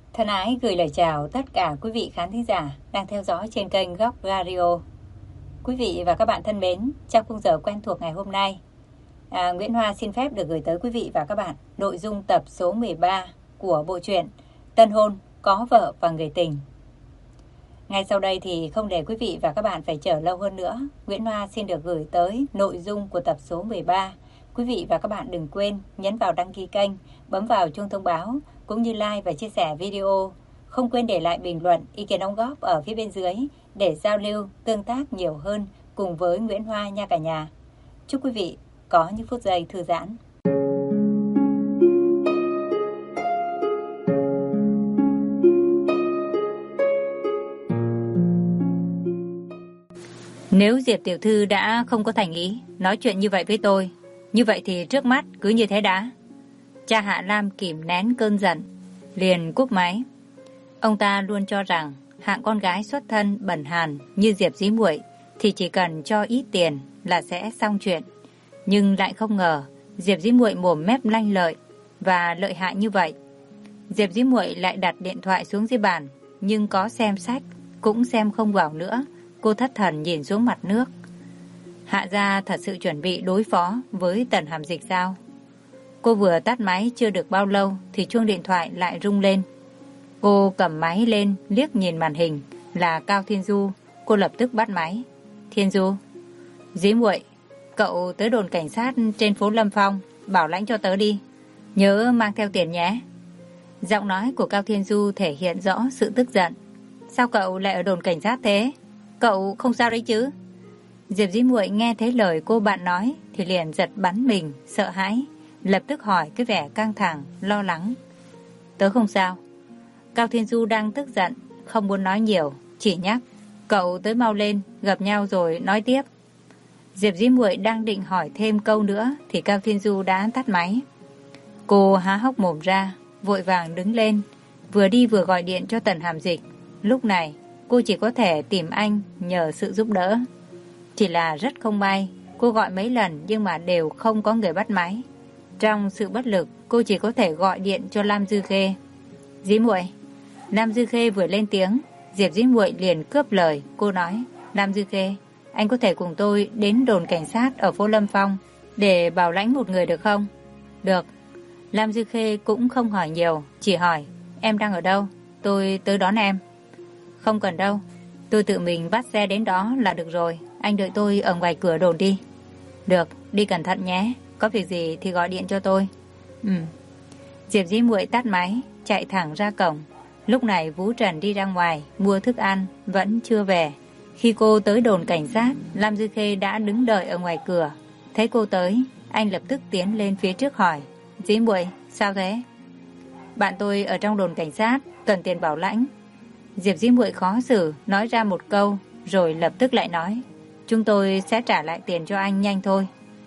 Thân ái gửi lời chào tất cả quý vị khán thính giả đang theo dõi trên kênh Góc Radio. Quý vị và các bạn thân mến, trong khung giờ quen thuộc ngày hôm nay, Nguyễn Hoa xin phép được gửi tới quý vị và các bạn nội dung tập số 13 của bộ truyện Tân hôn, có vợ và người tình. Ngay sau đây thì không để quý vị và các bạn phải chờ lâu hơn nữa, Nguyễn Hoa xin được gửi tới nội dung của tập số 13. Quý vị và các bạn đừng quên nhấn vào đăng ký kênh, bấm vào chuông thông báo, cũng như like và chia sẻ video. Không quên để lại bình luận, ý kiến đóng góp ở phía bên dưới để giao lưu, tương tác nhiều hơn cùng với Nguyễn Hoa nha cả nhà. Chúc quý vị có những phút giây thư giãn. Nếu Diệp tiểu thư đã không có thành ý nói chuyện như vậy với tôi, như vậy thì trước mắt cứ như thế đã. Cha Hạ Lam kìm nén cơn giận, liền cúp máy. Ông ta luôn cho rằng hạng con gái xuất thân bần hàn như Diệp Dĩ Muội thì chỉ cần cho ít tiền là sẽ xong chuyện. Nhưng lại không ngờ Diệp Dĩ Muội mồm mép lanh lợi và lợi hại như vậy. Diệp Dĩ Muội lại đặt điện thoại xuống dưới bàn, nhưng có xem sách cũng xem không vào nữa. Cô thất thần nhìn xuống mặt nước. Hạ gia thật sự chuẩn bị đối phó với Tần Hàm Dịch sao? Cô vừa tắt máy chưa được bao lâu thì chuông điện thoại lại rung lên. Cô cầm máy lên liếc nhìn màn hình là Cao Thiên Du. Cô lập tức bắt máy. Thiên Du, Dĩ Muội, cậu tới đồn cảnh sát trên phố Lâm Phong, bảo lãnh cho tớ đi. Nhớ mang theo tiền nhé. Giọng nói của Cao Thiên Du thể hiện rõ sự tức giận. Sao cậu lại ở đồn cảnh sát thế? Cậu không sao đấy chứ? Diệp Dĩ Muội nghe thấy lời cô bạn nói thì liền giật bắn mình, sợ hãi, lập tức hỏi cái vẻ căng thẳng, lo lắng. Tớ không sao. Cao Thiên Du đang tức giận, không muốn nói nhiều, chỉ nhắc cậu tới mau lên, gặp nhau rồi nói tiếp. Diệp Dĩ Muội đang định hỏi thêm câu nữa thì Cao Thiên Du đã tắt máy. Cô há hốc mồm ra, vội vàng đứng lên, vừa đi vừa gọi điện cho Tần Hàm Dịch. Lúc này cô chỉ có thể tìm anh nhờ sự giúp đỡ. Chỉ là rất không may, cô gọi mấy lần nhưng mà đều không có người bắt máy. Trong sự bất lực, cô chỉ có thể gọi điện cho Lam Dư Khê. Dĩ Muội. Lam Dư Khê vừa lên tiếng, Diệp Dĩ Muội liền cướp lời. Cô nói, Lam Dư Khê, anh có thể cùng tôi đến đồn cảnh sát ở phố Lâm Phong để bảo lãnh một người được không? Được. Lam Dư Khê cũng không hỏi nhiều, chỉ hỏi, em đang ở đâu? Tôi tới đón em. Không cần đâu, tôi tự mình bắt xe đến đó là được rồi. Anh đợi tôi ở ngoài cửa đồn đi. Được, đi cẩn thận nhé. Có việc gì thì gọi điện cho tôi. Diệp Dĩ Muội tắt máy, chạy thẳng ra cổng. Lúc này Vũ Trần đi ra ngoài mua thức ăn, vẫn chưa về. Khi cô tới đồn cảnh sát, Lam Dư Khê đã đứng đợi ở ngoài cửa. Thấy cô tới, anh lập tức tiến lên phía trước hỏi, Dĩ Muội, sao thế? Bạn tôi ở trong đồn cảnh sát, cần tiền bảo lãnh. Diệp Dĩ Muội khó xử, nói ra một câu, rồi lập tức lại nói, chúng tôi sẽ trả lại tiền cho anh nhanh thôi.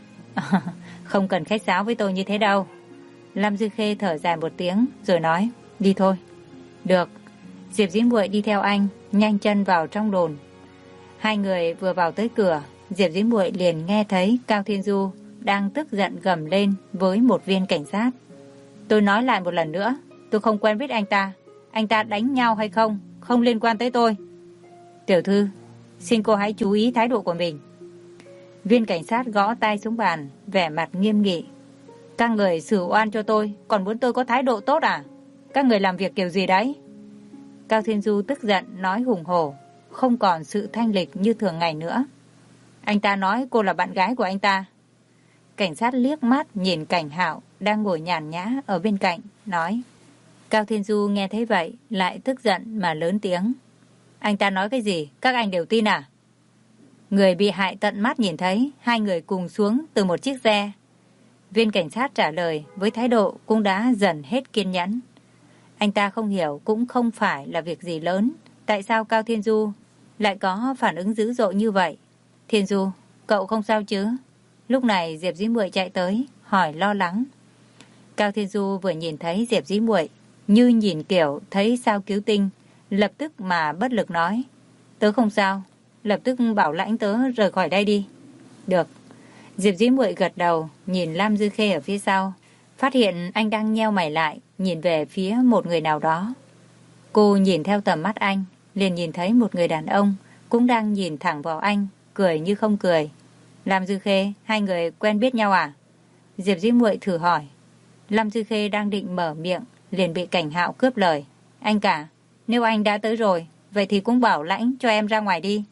Không cần khách sáo với tôi như thế đâu. Lam Dư Khê thở dài một tiếng, rồi nói, đi thôi. Được. Diệp Dĩ Muội đi theo anh, nhanh chân vào trong đồn. Hai người vừa vào tới cửa, Diệp Dĩ Muội liền nghe thấy Cao Thiên Du đang tức giận gầm lên với một viên cảnh sát. Tôi nói lại một lần nữa, tôi không quen biết anh ta. Anh ta đánh nhau hay không, không liên quan tới tôi. Tiểu thư, xin cô hãy chú ý thái độ của mình. Viên cảnh sát gõ tay xuống bàn, vẻ mặt nghiêm nghị. Các người xử oan cho tôi, còn muốn tôi có thái độ tốt à? Các người làm việc kiểu gì đấy? Cao Thiên Du tức giận nói hùng hổ, không còn sự thanh lịch như thường ngày nữa. Anh ta nói cô là bạn gái của anh ta. Cảnh sát liếc mắt nhìn Cảnh Hạo đang ngồi nhàn nhã ở bên cạnh, nói. Cao Thiên Du nghe thấy vậy, lại tức giận mà lớn tiếng. Anh ta nói cái gì, các anh đều tin à? Người bị hại tận mắt nhìn thấy hai người cùng xuống từ một chiếc xe. Viên cảnh sát trả lời với thái độ cũng đã dần hết kiên nhẫn. Anh ta không hiểu cũng không phải là việc gì lớn. Tại sao Cao Thiên Du lại có phản ứng dữ dội như vậy? Thiên Du, cậu không sao chứ? Lúc này Diệp Dĩ Muội chạy tới, hỏi lo lắng. Cao Thiên Du vừa nhìn thấy Diệp Dĩ Muội, như nhìn kiểu thấy sao cứu tinh, lập tức mà bất lực nói. Tớ không sao, lập tức bảo lãnh tớ rời khỏi đây đi. Được. Diệp Dĩ Muội gật đầu, nhìn Lam Dư Khê ở phía sau, phát hiện anh đang nheo mày lại, nhìn về phía một người nào đó. Cô nhìn theo tầm mắt anh, liền nhìn thấy một người đàn ông cũng đang nhìn thẳng vào anh, cười như không cười. Lam Dư Khê, hai người quen biết nhau à? Diệp Dĩ Muội thử hỏi. Lam Dư Khê đang định mở miệng, liền bị Cảnh Hạo cướp lời. Anh cả, nếu anh đã tới rồi, vậy thì cũng bảo lãnh cho em ra ngoài đi.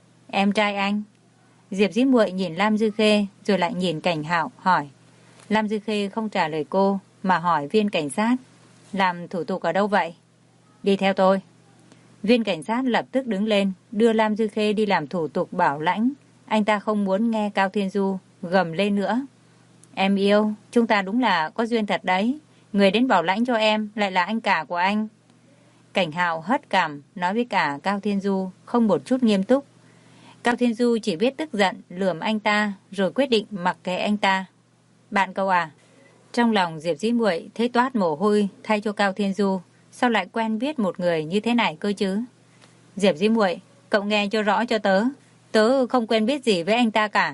Em trai anh. Diệp Dĩ Muội nhìn Lam Dư Khê rồi lại nhìn Cảnh Hạo hỏi. Lam Dư Khê không trả lời cô mà hỏi viên cảnh sát. Làm thủ tục ở đâu vậy? Đi theo tôi. Viên cảnh sát lập tức đứng lên, đưa Lam Dư Khê đi làm thủ tục bảo lãnh. Anh ta không muốn nghe Cao Thiên Du gầm lên nữa. Em yêu, chúng ta đúng là có duyên thật đấy. Người đến bảo lãnh cho em lại là anh cả của anh. Cảnh Hạo hất cằm nói với cả Cao Thiên Du không một chút nghiêm túc. Cao Thiên Du chỉ biết tức giận lườm anh ta rồi quyết định mặc kệ anh ta. Bạn cậu à? Trong lòng Diệp Dĩ Muội thấy toát mồ hôi thay cho Cao Thiên Du. Sao lại quen biết một người như thế này cơ chứ? Diệp Dĩ Muội, cậu nghe cho rõ cho tớ. Tớ không quen biết gì với anh ta cả.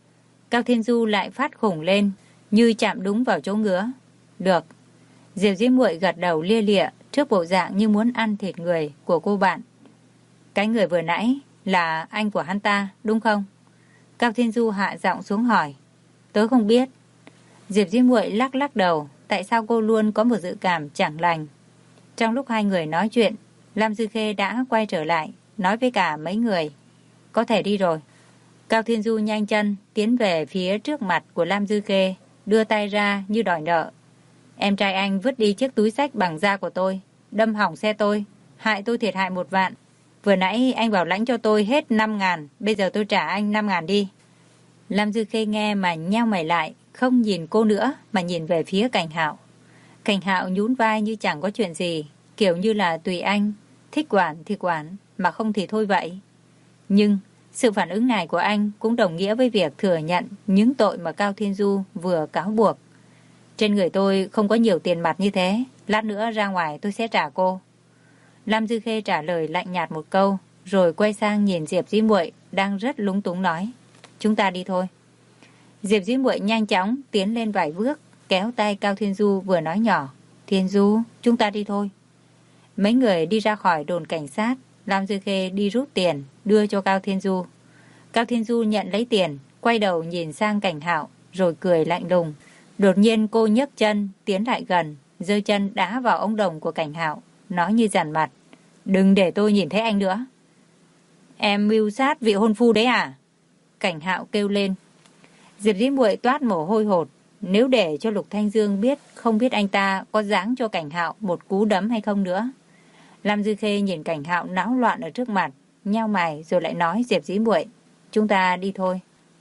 Cao Thiên Du lại phát khủng lên, như chạm đúng vào chỗ ngứa. Được. Diệp Dĩ Muội gật đầu lia lịa trước bộ dạng như muốn ăn thịt người của cô bạn. Cái người vừa nãy là anh của hắn ta, đúng không? Cao Thiên Du hạ giọng xuống hỏi. Tớ không biết. Diệp Dĩ Muội lắc lắc đầu, tại sao cô luôn có một dự cảm chẳng lành. Trong lúc hai người nói chuyện, Lam Dư Khê đã quay trở lại, nói với cả mấy người. Có thể đi rồi. Cao Thiên Du nhanh chân tiến về phía trước mặt của Lam Dư Khê, đưa tay ra như đòi nợ. Em trai anh vứt đi chiếc túi xách bằng da của tôi, đâm hỏng xe tôi, hại tôi thiệt hại 1 vạn. Vừa nãy anh bảo lãnh cho tôi hết 5.000, bây giờ tôi trả anh 5.000 đi. Lam Dư Khê nghe mà nheo mày lại, không nhìn cô nữa mà nhìn về phía Cảnh Hạo. Cảnh Hạo nhún vai như chẳng có chuyện gì, kiểu như là tùy anh, thích quản thì quản, mà không thì thôi vậy. Nhưng sự phản ứng này của anh cũng đồng nghĩa với việc thừa nhận những tội mà Cao Thiên Du vừa cáo buộc. Trên người tôi không có nhiều tiền mặt như thế, lát nữa ra ngoài tôi sẽ trả cô. Lam Dư Khê trả lời lạnh nhạt một câu, rồi quay sang nhìn Diệp Dĩ Muội đang rất lúng túng nói. Chúng ta đi thôi. Diệp Dĩ Muội nhanh chóng tiến lên vài bước, kéo tay Cao Thiên Du vừa nói nhỏ. Thiên Du, chúng ta đi thôi. Mấy người đi ra khỏi đồn cảnh sát, Lam Dư Khê đi rút tiền, đưa cho Cao Thiên Du. Cao Thiên Du nhận lấy tiền, quay đầu nhìn sang Cảnh Hạo, rồi cười lạnh lùng. Đột nhiên cô nhấc chân, tiến lại gần, giơ chân đá vào ống đồng của Cảnh Hạo, nói như dằn mặt. Đừng để tôi nhìn thấy anh nữa. Em mưu sát vị hôn phu đấy à? Cảnh Hạo kêu lên. Diệp Dĩ Muội toát mồ hôi hột. Nếu để cho Lục Thanh Dương biết, không biết anh ta có giáng cho Cảnh Hạo một cú đấm hay không nữa. Lam Dư Khê nhìn Cảnh Hạo náo loạn ở trước mặt, nheo mày rồi lại nói Diệp Dĩ Muội, chúng ta đi thôi.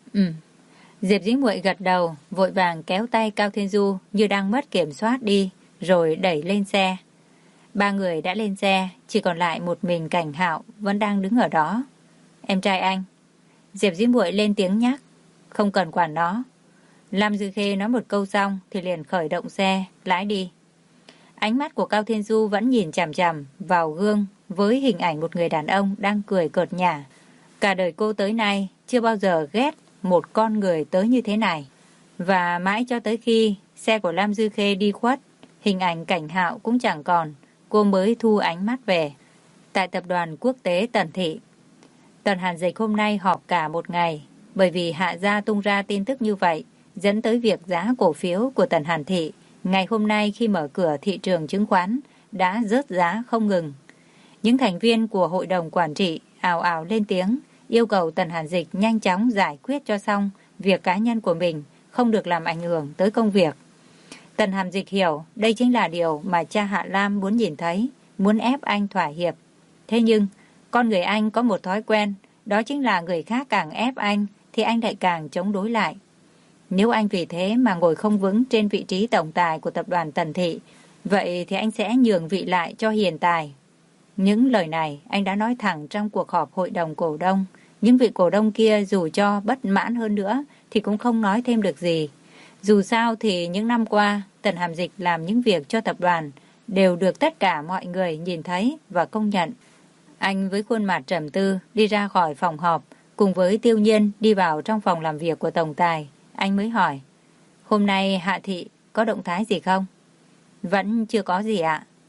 Diệp Dĩ Muội gật đầu, vội vàng kéo tay Cao Thiên Du như đang mất kiểm soát đi, rồi đẩy lên xe. 3 người đã lên xe, chỉ còn lại một mình Cảnh Hạo vẫn đang đứng ở đó. Em trai anh. Diệp Dĩ Muội lên tiếng nhắc. Không cần quản nó. Lam Dư Khê nói một câu xong thì liền khởi động xe, lái đi. Ánh mắt của Cao Thiên Du vẫn nhìn chằm chằm vào gương với hình ảnh một người đàn ông đang cười cợt nhả. Cả đời cô tới nay chưa bao giờ ghét một con người tới như thế này. Và mãi cho tới khi xe của Lam Dư Khê đi khuất, hình ảnh Cảnh Hạo cũng chẳng còn, cô mới thu ánh mắt về. Tại tập đoàn quốc tế Tần Thị, Tần Hàn Dịch hôm nay họp cả một ngày, bởi vì Hạ Gia tung ra tin tức như vậy, dẫn tới việc giá cổ phiếu của Tần Hàn Thị ngày hôm nay khi mở cửa thị trường chứng khoán đã rớt giá không ngừng. Những thành viên của hội đồng quản trị ào ào lên tiếng, yêu cầu Tần Hàn Dịch nhanh chóng giải quyết cho xong việc cá nhân của mình, không được làm ảnh hưởng tới công việc. Tần Hàn Dịch hiểu đây chính là điều mà cha Hạ Lam muốn nhìn thấy, muốn ép anh thỏa hiệp. Thế nhưng, con người anh có một thói quen, đó chính là người khác càng ép anh thì anh lại càng chống đối lại. Nếu anh vì thế mà ngồi không vững trên vị trí tổng tài của tập đoàn Tần Thị, vậy thì anh sẽ nhường vị lại cho hiền tài. Những lời này anh đã nói thẳng trong cuộc họp hội đồng cổ đông. Những vị cổ đông kia dù cho bất mãn hơn nữa thì cũng không nói thêm được gì. Dù sao thì những năm qua, Tần Hàm Dịch làm những việc cho tập đoàn đều được tất cả mọi người nhìn thấy và công nhận. Anh với khuôn mặt trầm tư đi ra khỏi phòng họp, cùng với Tiêu Nhiên đi vào trong phòng làm việc của tổng tài. Anh mới hỏi, hôm nay Hạ Thị có động thái gì không? Vẫn chưa có gì ạ.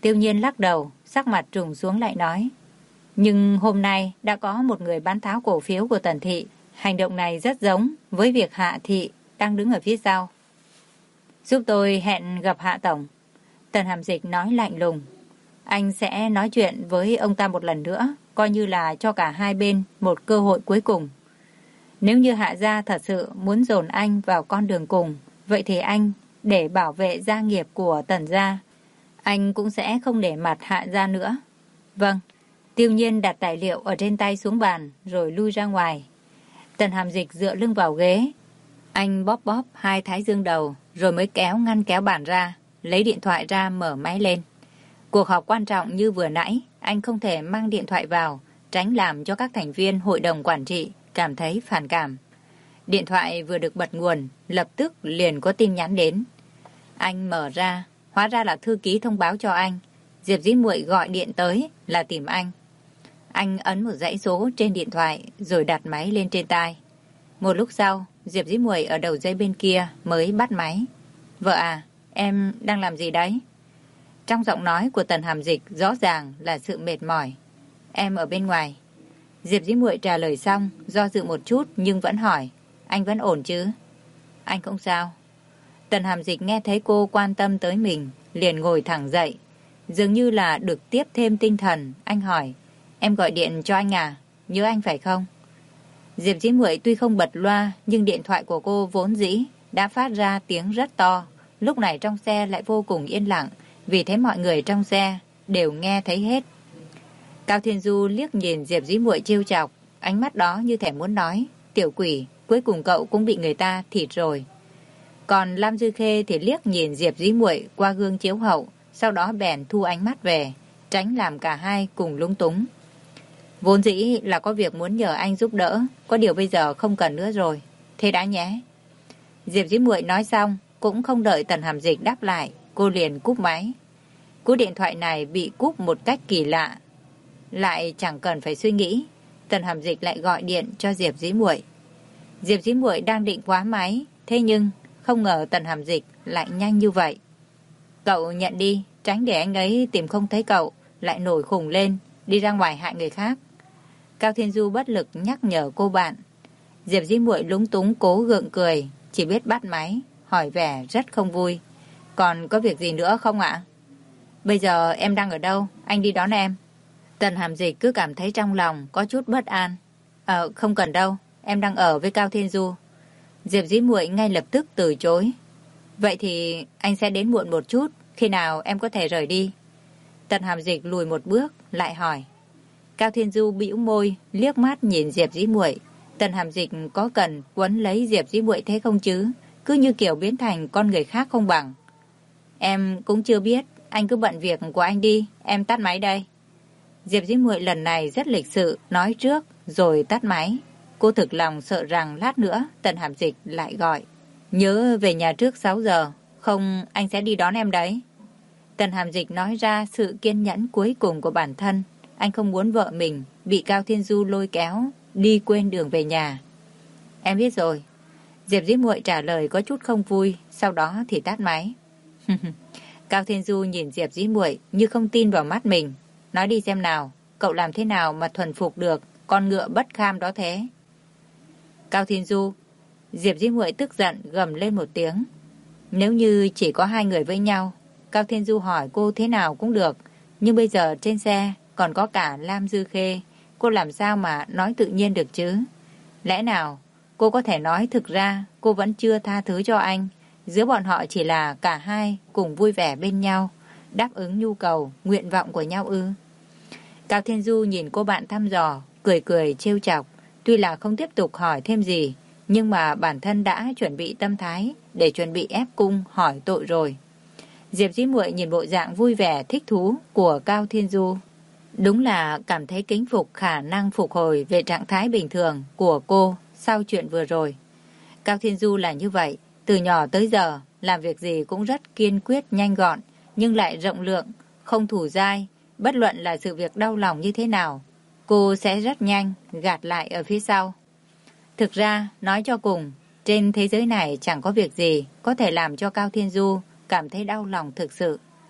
Tiêu Nhiên lắc đầu, sắc mặt trùng xuống lại nói. Nhưng hôm nay đã có một người bán tháo cổ phiếu của Tần Thị. Hành động này rất giống với việc Hạ Thị đang đứng ở phía sau. Giúp tôi hẹn gặp Hạ Tổng. Tần Hàm Dịch nói lạnh lùng. Anh sẽ nói chuyện với ông ta một lần nữa, coi như là cho cả hai bên một cơ hội cuối cùng. Nếu như Hạ gia thật sự muốn dồn anh vào con đường cùng, vậy thì anh, để bảo vệ gia nghiệp của Tần gia, anh cũng sẽ không để mặt Hạ gia nữa. Vâng. Tiêu Nhiên đặt tài liệu ở trên tay xuống bàn, rồi lui ra ngoài. Tần Hàm Dịch dựa lưng vào ghế. Anh bóp bóp hai thái dương đầu, rồi mới kéo ngăn kéo bàn ra, lấy điện thoại ra mở máy lên. Cuộc họp quan trọng như vừa nãy, anh không thể mang điện thoại vào, tránh làm cho các thành viên hội đồng quản trị cảm thấy phản cảm. Điện thoại vừa được bật nguồn, lập tức liền có tin nhắn đến. Anh mở ra, hóa ra là thư ký thông báo cho anh. Diệp Dĩ Muội gọi điện tới là tìm anh. Anh ấn một dãy số trên điện thoại rồi đặt máy lên trên tai. Một lúc sau, Diệp Dĩ Muội ở đầu dây bên kia mới bắt máy. Vợ à, em đang làm gì đấy? Trong giọng nói của Tần Hàm Dịch rõ ràng là sự mệt mỏi. Em ở bên ngoài. Diệp Dĩ Muội trả lời xong, do dự một chút nhưng vẫn hỏi. Anh vẫn ổn chứ? Anh không sao. Tần Hàm Dịch nghe thấy cô quan tâm tới mình, liền ngồi thẳng dậy. Dường như là được tiếp thêm tinh thần, anh hỏi. Em gọi điện cho anh à? Nhớ anh phải không? Diệp Dĩ Muội tuy không bật loa, nhưng điện thoại của cô vốn dĩ đã phát ra tiếng rất to. Lúc này trong xe lại vô cùng yên lặng, vì thế mọi người trong xe đều nghe thấy hết. Cao Thiên Du liếc nhìn Diệp Dĩ Muội trêu chọc, ánh mắt đó như thể muốn nói, tiểu quỷ, cuối cùng cậu cũng bị người ta thịt rồi. Còn Lam Dư Khê thì liếc nhìn Diệp Dĩ Muội qua gương chiếu hậu, sau đó bèn thu ánh mắt về, tránh làm cả hai cùng lúng túng. Vốn dĩ là có việc muốn nhờ anh giúp đỡ, có điều bây giờ không cần nữa rồi. Thế đã nhé. Diệp Dĩ Muội nói xong, cũng không đợi Tần Hàm Dịch đáp lại, cô liền cúp máy. Cú điện thoại này bị cúp một cách kỳ lạ. Lại chẳng cần phải suy nghĩ, Tần Hàm Dịch lại gọi điện cho Diệp Dĩ Muội. Diệp Dĩ Muội đang định khóa máy, thế nhưng không ngờ Tần Hàm Dịch lại nhanh như vậy. Cậu nhận đi, tránh để anh ấy tìm không thấy cậu, lại nổi khùng lên, đi ra ngoài hại người khác. Cao Thiên Du bất lực nhắc nhở cô bạn. Diệp Dĩ Muội lúng túng cố gượng cười, chỉ biết bắt máy, hỏi vẻ rất không vui. Còn có việc gì nữa không ạ? Bây giờ em đang ở đâu? Anh đi đón em. Tần Hàm Dịch cứ cảm thấy trong lòng có chút bất an. Không cần đâu, em đang ở với Cao Thiên Du. Diệp Dĩ Muội ngay lập tức từ chối. Vậy thì anh sẽ đến muộn một chút, khi nào em có thể rời đi? Tần Hàm Dịch lùi một bước, lại hỏi. Cao Thiên Du bĩu môi, liếc mắt nhìn Diệp Dĩ Muội. Tần Hàm Dịch có cần quấn lấy Diệp Dĩ Muội thế không chứ? Cứ như kiểu biến thành con người khác không bằng. Em cũng chưa biết, anh cứ bận việc của anh đi, em tắt máy đây. Diệp Dĩ Muội lần này rất lịch sự, nói trước, rồi tắt máy. Cô thực lòng sợ rằng lát nữa Tần Hàm Dịch lại gọi. Nhớ về nhà trước 6 giờ, không anh sẽ đi đón em đấy. Tần Hàm Dịch nói ra sự kiên nhẫn cuối cùng của bản thân. Anh không muốn vợ mình bị Cao Thiên Du lôi kéo, đi quên đường về nhà. Em biết rồi. Diệp Dĩ Muội trả lời có chút không vui, sau đó thì tắt máy. Cao Thiên Du nhìn Diệp Dĩ Muội như không tin vào mắt mình. Nói đi xem nào, cậu làm thế nào mà thuần phục được con ngựa bất kham đó thế? Cao Thiên Du. Diệp Dĩ Muội tức giận gầm lên một tiếng. Nếu như chỉ có hai người với nhau, Cao Thiên Du hỏi cô thế nào cũng được. Nhưng bây giờ trên xe còn có cả Lam Dư Khê, cô làm sao mà nói tự nhiên được chứ? Lẽ nào cô có thể nói thực ra cô vẫn chưa tha thứ cho anh, giữa bọn họ chỉ là cả hai cùng vui vẻ bên nhau, đáp ứng nhu cầu, nguyện vọng của nhau ư? Cao Thiên Du nhìn cô bạn thăm dò, cười cười trêu chọc, tuy là không tiếp tục hỏi thêm gì, nhưng mà bản thân đã chuẩn bị tâm thái để chuẩn bị ép cung hỏi tội rồi. Diệp Dĩ Muội nhìn bộ dạng vui vẻ thích thú của Cao Thiên Du, đúng là cảm thấy kính phục khả năng phục hồi về trạng thái bình thường của cô sau chuyện vừa rồi. Cao Thiên Du là như vậy, từ nhỏ tới giờ làm việc gì cũng rất kiên quyết nhanh gọn, nhưng lại rộng lượng, không thủ dai, bất luận là sự việc đau lòng như thế nào, cô sẽ rất nhanh gạt lại ở phía sau. Thực ra, nói cho cùng, trên thế giới này chẳng có việc gì có thể làm cho Cao Thiên Du cảm thấy đau lòng thực sự.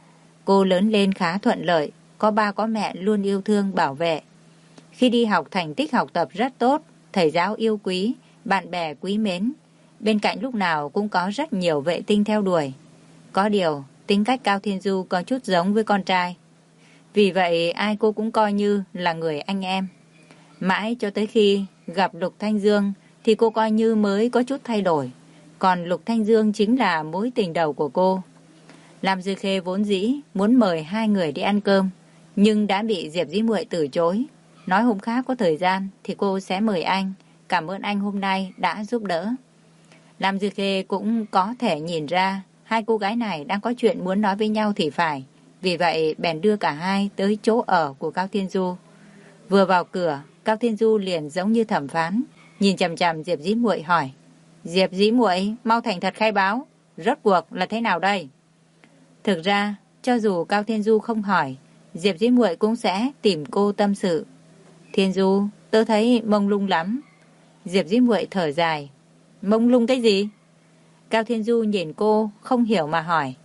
Cô lớn lên khá thuận lợi, có ba có mẹ luôn yêu thương bảo vệ. Khi đi học thành tích học tập rất tốt, thầy giáo yêu quý, bạn bè quý mến. Bên cạnh lúc nào cũng có rất nhiều vệ tinh theo đuổi. Có điều, tính cách Cao Thiên Du có chút giống với con trai. Vì vậy ai cô cũng coi như là người anh em. Mãi cho tới khi gặp Lục Thanh Dương thì cô coi như mới có chút thay đổi. Còn Lục Thanh Dương chính là mối tình đầu của cô. Lam Dư Khê vốn dĩ muốn mời hai người đi ăn cơm, nhưng đã bị Diệp Dĩ Muội từ chối. Nói hôm khác có thời gian thì cô sẽ mời anh. Cảm ơn anh hôm nay đã giúp đỡ. Lam Dư Khê cũng có thể nhìn ra hai cô gái này đang có chuyện muốn nói với nhau thì phải. Vì vậy bèn đưa cả hai tới chỗ ở của Cao Thiên Du. Vừa vào cửa, Cao Thiên Du liền giống như thẩm phán, nhìn chằm chằm Diệp Dĩ Muội hỏi: Diệp Dĩ Muội, mau thành thật khai báo, rốt cuộc là thế nào đây? Thực ra, cho dù Cao Thiên Du không hỏi, Diệp Dĩ Muội cũng sẽ tìm cô tâm sự. Thiên Du, tớ thấy mông lung lắm. Diệp Dĩ Muội thở dài. Mông lung cái gì? Cao Thiên Du nhìn cô không hiểu mà hỏi.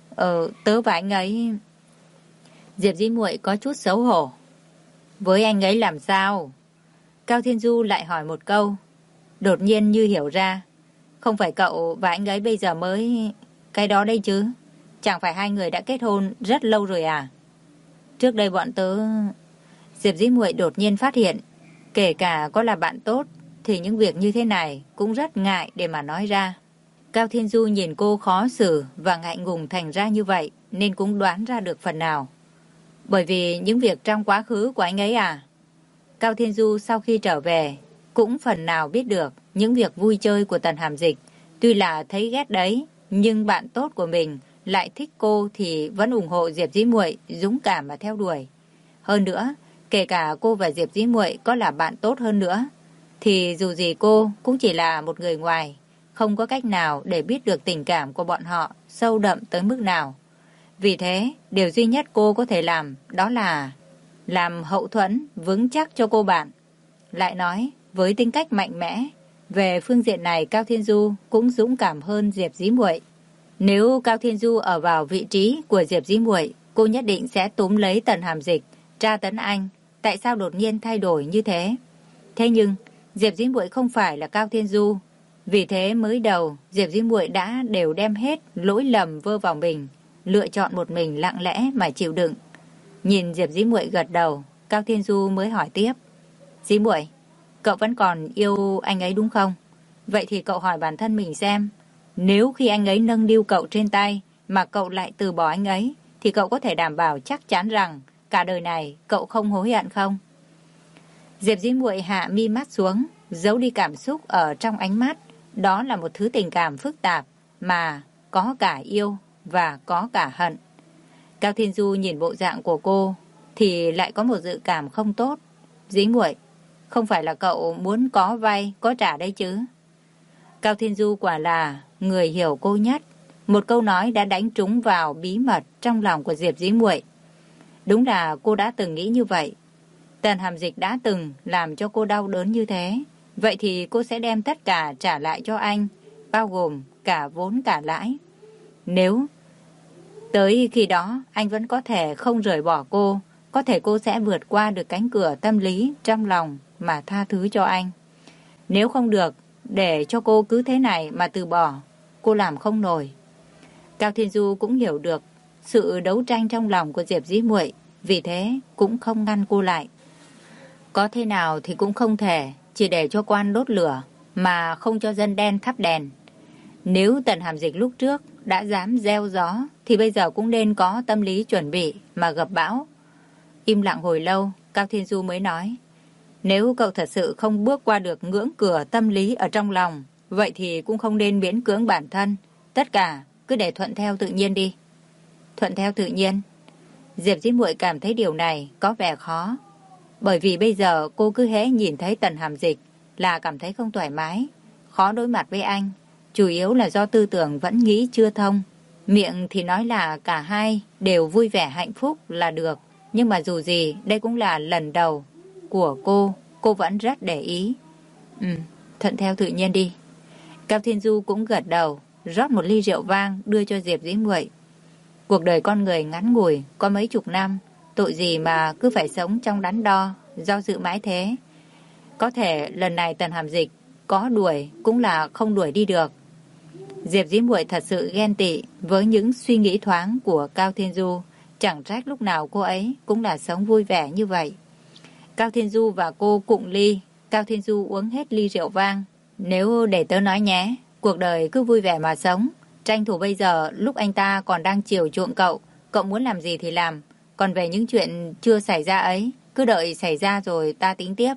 Tớ và anh ấy... Diệp Dĩ Muội có chút xấu hổ. Với anh ấy làm sao? Cao Thiên Du lại hỏi một câu. Đột nhiên như hiểu ra. Không phải cậu và anh ấy bây giờ mới... Cái đó đây chứ. Chẳng phải hai người đã kết hôn rất lâu rồi à? Trước đây bọn tớ... Diệp Dĩ Muội đột nhiên phát hiện, kể cả có là bạn tốt thì những việc như thế này cũng rất ngại để mà nói ra. Cao Thiên Du nhìn cô khó xử và ngại ngùng thành ra như vậy nên cũng đoán ra được phần nào. Bởi vì những việc trong quá khứ của anh ấy à? Cao Thiên Du sau khi trở về cũng phần nào biết được những việc vui chơi của Tần Hàm Dịch. Tuy là thấy ghét đấy, nhưng bạn tốt của mình lại thích cô thì vẫn ủng hộ Diệp Dĩ Muội dũng cảm mà theo đuổi. Hơn nữa, kể cả cô và Diệp Dĩ Muội có là bạn tốt hơn nữa, thì dù gì cô cũng chỉ là một người ngoài, không có cách nào để biết được tình cảm của bọn họ sâu đậm tới mức nào. Vì thế, điều duy nhất cô có thể làm đó là làm hậu thuẫn vững chắc cho cô bạn. Lại nói, với tính cách mạnh mẽ, về phương diện này Cao Thiên Du cũng dũng cảm hơn Diệp Dĩ Muội. Nếu Cao Thiên Du ở vào vị trí của Diệp Dĩ Muội, cô nhất định sẽ túm lấy Tần Hàm Dịch, tra tấn anh. Tại sao đột nhiên thay đổi như thế? Thế nhưng, Diệp Dĩ Muội không phải là Cao Thiên Du. Vì thế mới đầu, Diệp Dĩ Muội đã đều đem hết lỗi lầm vơ vào mình, lựa chọn một mình lặng lẽ mà chịu đựng. Nhìn Diệp Dĩ Muội gật đầu, Cao Thiên Du mới hỏi tiếp. Dĩ Muội, cậu vẫn còn yêu anh ấy đúng không? Vậy thì cậu hỏi bản thân mình xem, nếu khi anh ấy nâng niu cậu trên tay mà cậu lại từ bỏ anh ấy, thì cậu có thể đảm bảo chắc chắn rằng cả đời này cậu không hối hận không? Diệp Dĩ Muội hạ mi mắt xuống, giấu đi cảm xúc ở trong ánh mắt. Đó là một thứ tình cảm phức tạp mà có cả yêu và có cả hận. Cao Thiên Du nhìn bộ dạng của cô thì lại có một dự cảm không tốt. Dĩ Muội, không phải là cậu muốn có vay có trả đấy chứ? Cao Thiên Du quả là người hiểu cô nhất. Một câu nói đã đánh trúng vào bí mật trong lòng của Diệp Dĩ Muội. Đúng là cô đã từng nghĩ như vậy. Tần Hàm Dịch đã từng làm cho cô đau đớn như thế. Vậy thì cô sẽ đem tất cả trả lại cho anh, bao gồm cả vốn cả lãi. Nếu tới khi đó anh vẫn có thể không rời bỏ cô, có thể cô sẽ vượt qua được cánh cửa tâm lý trong lòng mà tha thứ cho anh. Nếu không được, để cho cô cứ thế này mà từ bỏ, cô làm không nổi. Cao Thiên Du cũng hiểu được sự đấu tranh trong lòng của Diệp Dĩ Muội, vì thế cũng không ngăn cô lại. Có thế nào thì cũng không thể chỉ để cho quan đốt lửa mà không cho dân đen thắp đèn. Nếu Tần Hàm Dịch lúc trước đã dám gieo gió thì bây giờ cũng nên có tâm lý chuẩn bị mà gặp bão. Im lặng hồi lâu, Cao Thiên Du mới nói: nếu cậu thật sự không bước qua được ngưỡng cửa tâm lý ở trong lòng, vậy thì cũng không nên miễn cưỡng bản thân. Tất cả cứ để thuận theo tự nhiên đi. Thuận theo tự nhiên? Diệp Dĩ Muội cảm thấy điều này có vẻ khó. Bởi vì bây giờ cô cứ hễ nhìn thấy Tần Hàm Dịch là cảm thấy không thoải mái, khó đối mặt với anh. Chủ yếu là do tư tưởng vẫn nghĩ chưa thông. Miệng thì nói là cả hai đều vui vẻ hạnh phúc là được. Nhưng mà dù gì đây cũng là lần đầu của cô vẫn rất để ý. Thuận theo tự nhiên đi. Cao Thiên Du cũng gật đầu, rót một ly rượu vang đưa cho Diệp Dĩ Muội. Cuộc đời con người ngắn ngủi, có mấy chục năm, tội gì mà cứ phải sống trong đắn đo, do dự mãi thế. Có thể lần này Tần Hàm Dịch có đuổi cũng là không đuổi đi được. Diệp Dĩ Muội thật sự ghen tị với những suy nghĩ thoáng của Cao Thiên Du, chẳng trách lúc nào cô ấy cũng là sống vui vẻ như vậy. Cao Thiên Du và cô cụng ly, Cao Thiên Du uống hết ly rượu vang. Nếu để tớ nói nhé, cuộc đời cứ vui vẻ mà sống, tranh thủ bây giờ lúc anh ta còn đang chiều chuộng cậu, cậu muốn làm gì thì làm, còn về những chuyện chưa xảy ra ấy, cứ đợi xảy ra rồi ta tính tiếp.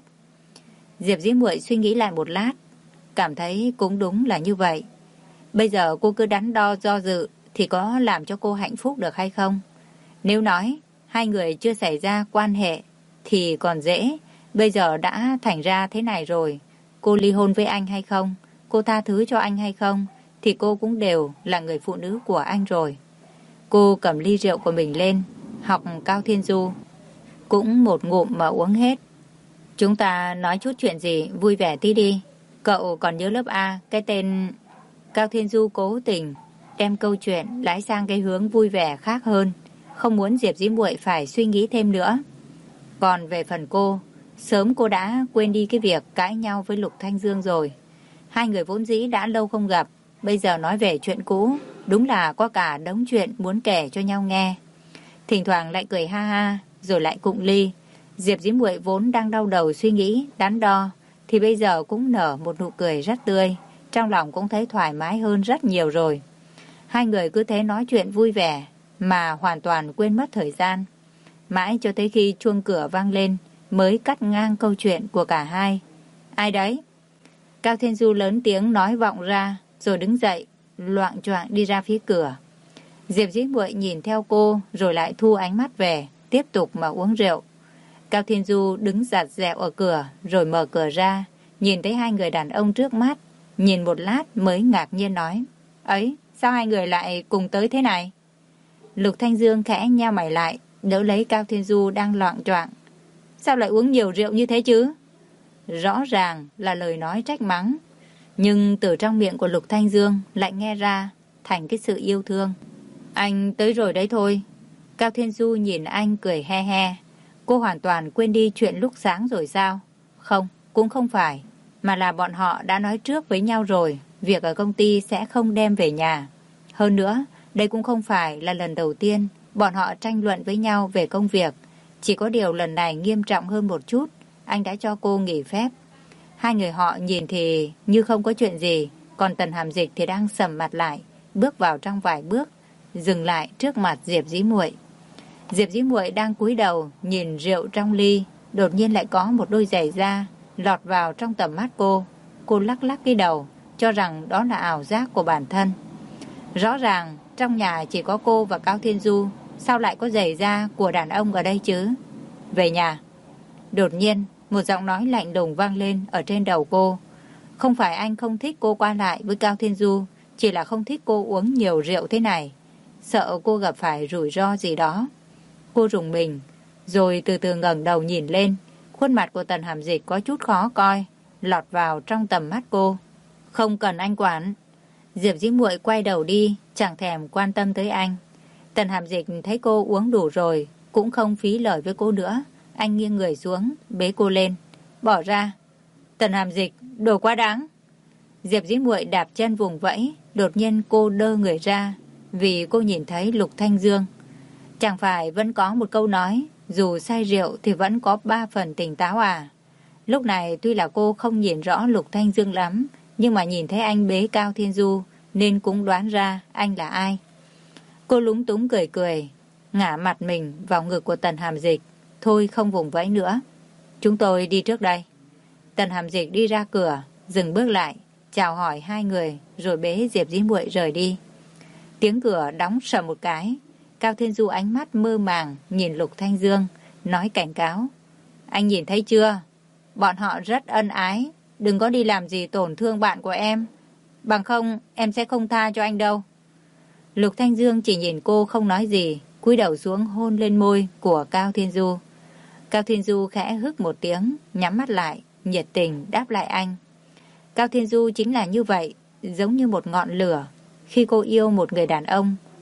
Diệp Dĩ Muội suy nghĩ lại một lát, cảm thấy cũng đúng là như vậy. Bây giờ cô cứ đắn đo do dự thì có làm cho cô hạnh phúc được hay không? Nếu nói hai người chưa xảy ra quan hệ thì còn dễ, bây giờ đã thành ra thế này rồi, cô ly hôn với anh hay không, cô tha thứ cho anh hay không, thì cô cũng đều là người phụ nữ của anh rồi. Cô cầm ly rượu của mình lên, học Cao Thiên Du, cũng một ngụm mà uống hết. Chúng ta nói chút chuyện gì vui vẻ tí đi. Cậu còn nhớ lớp A, cái tên... Cao Thiên Du cố tình đem câu chuyện lái sang cái hướng vui vẻ khác hơn, không muốn Diệp Dĩ Muội phải suy nghĩ thêm nữa. Còn về phần cô, sớm cô đã quên đi cái việc cãi nhau với Lục Thanh Dương rồi. Hai người vốn dĩ đã lâu không gặp, bây giờ nói về chuyện cũ, đúng là có cả đống chuyện muốn kể cho nhau nghe. Thỉnh thoảng lại cười ha ha, rồi lại cụng ly. Diệp Dĩ Muội vốn đang đau đầu suy nghĩ, đắn đo, thì bây giờ cũng nở một nụ cười rất tươi, trong lòng cũng thấy thoải mái hơn rất nhiều rồi. Hai người cứ thế nói chuyện vui vẻ, mà hoàn toàn quên mất thời gian. Mãi cho tới khi chuông cửa vang lên, mới cắt ngang câu chuyện của cả hai. Ai đấy? Cao Thiên Du lớn tiếng nói vọng ra, rồi đứng dậy, loạng choạng đi ra phía cửa. Diệp Dĩ Muội nhìn theo cô, rồi lại thu ánh mắt về, tiếp tục mà uống rượu. Cao Thiên Du đứng giặt dẹo ở cửa, rồi mở cửa ra, nhìn thấy hai người đàn ông trước mắt, nhìn một lát mới ngạc nhiên nói: ấy, sao hai người lại cùng tới thế này? Lục Thanh Dương khẽ nheo mày lại, đỡ lấy Cao Thiên Du đang loạng choạng. Sao lại uống nhiều rượu như thế chứ? Rõ ràng là lời nói trách mắng, nhưng từ trong miệng của Lục Thanh Dương lại nghe ra thành cái sự yêu thương. Anh tới rồi đấy thôi. Cao Thiên Du nhìn anh cười he he. Cô hoàn toàn quên đi chuyện lúc sáng rồi sao? Không, cũng không phải, mà là bọn họ đã nói trước với nhau rồi, việc ở công ty sẽ không đem về nhà. Hơn nữa, đây cũng không phải là lần đầu tiên bọn họ tranh luận với nhau về công việc. Chỉ có điều lần này nghiêm trọng hơn một chút, anh đã cho cô nghỉ phép. Hai người họ nhìn thì như không có chuyện gì, còn Tần Hàm Dịch thì đang sầm mặt lại, bước vào trong vài bước, dừng lại trước mặt Diệp Dĩ Muội. Diệp Dĩ Muội đang cúi đầu nhìn rượu trong ly, đột nhiên lại có một đôi giày da lọt vào trong tầm mắt cô. Cô lắc lắc cái đầu, cho rằng đó là ảo giác của bản thân. Rõ ràng trong nhà chỉ có cô và Cao Thiên Du, sao lại có giày da của đàn ông ở đây chứ? Về nhà. Đột nhiên một giọng nói lạnh lùng vang lên ở trên đầu cô. Không phải anh không thích cô qua lại với Cao Thiên Du, chỉ là không thích cô uống nhiều rượu thế này, sợ cô gặp phải rủi ro gì đó. Cô rùng mình, rồi từ từ ngẩng đầu nhìn lên. Khuôn mặt của Tần Hàm Dịch có chút khó coi, lọt vào trong tầm mắt cô. Không cần anh quản. Diệp Dĩ Muội quay đầu đi, chẳng thèm quan tâm tới anh. Tần Hàm Dịch thấy cô uống đủ rồi, cũng không phí lời với cô nữa. Anh nghiêng người xuống, bế cô lên. Bỏ ra. Tần Hàm Dịch, đồ quá đáng. Diệp Dĩ Muội đạp chân vùng vẫy, đột nhiên cô đơ người ra, vì cô nhìn thấy Lục Thanh Dương. Chẳng phải vẫn có một câu nói, dù say rượu thì vẫn có 3 phần tỉnh táo à? Lúc này tuy là cô không nhìn rõ Lục Thanh Dương lắm, nhưng mà nhìn thấy anh bế Cao Thiên Du, nên cũng đoán ra anh là ai. Cô lúng túng cười cười, ngả mặt mình vào ngực của Tần Hàm Dịch. Thôi không vùng vẫy nữa, chúng tôi đi trước đây. Tần Hàm Dịch đi ra cửa, dừng bước lại, chào hỏi hai người, rồi bế Diệp Dĩ Muội rời đi. Tiếng cửa đóng sầm một cái. Cao Thiên Du ánh mắt mơ màng nhìn Lục Thanh Dương, nói cảnh cáo. Anh nhìn thấy chưa? Bọn họ rất ân ái, đừng có đi làm gì tổn thương bạn của em. Bằng không, em sẽ không tha cho anh đâu. Lục Thanh Dương chỉ nhìn cô không nói gì, cúi đầu xuống hôn lên môi của Cao Thiên Du. Cao Thiên Du khẽ hức một tiếng, nhắm mắt lại, nhiệt tình đáp lại anh. Cao Thiên Du chính là như vậy, giống như một ngọn lửa. Khi cô yêu một người đàn ông,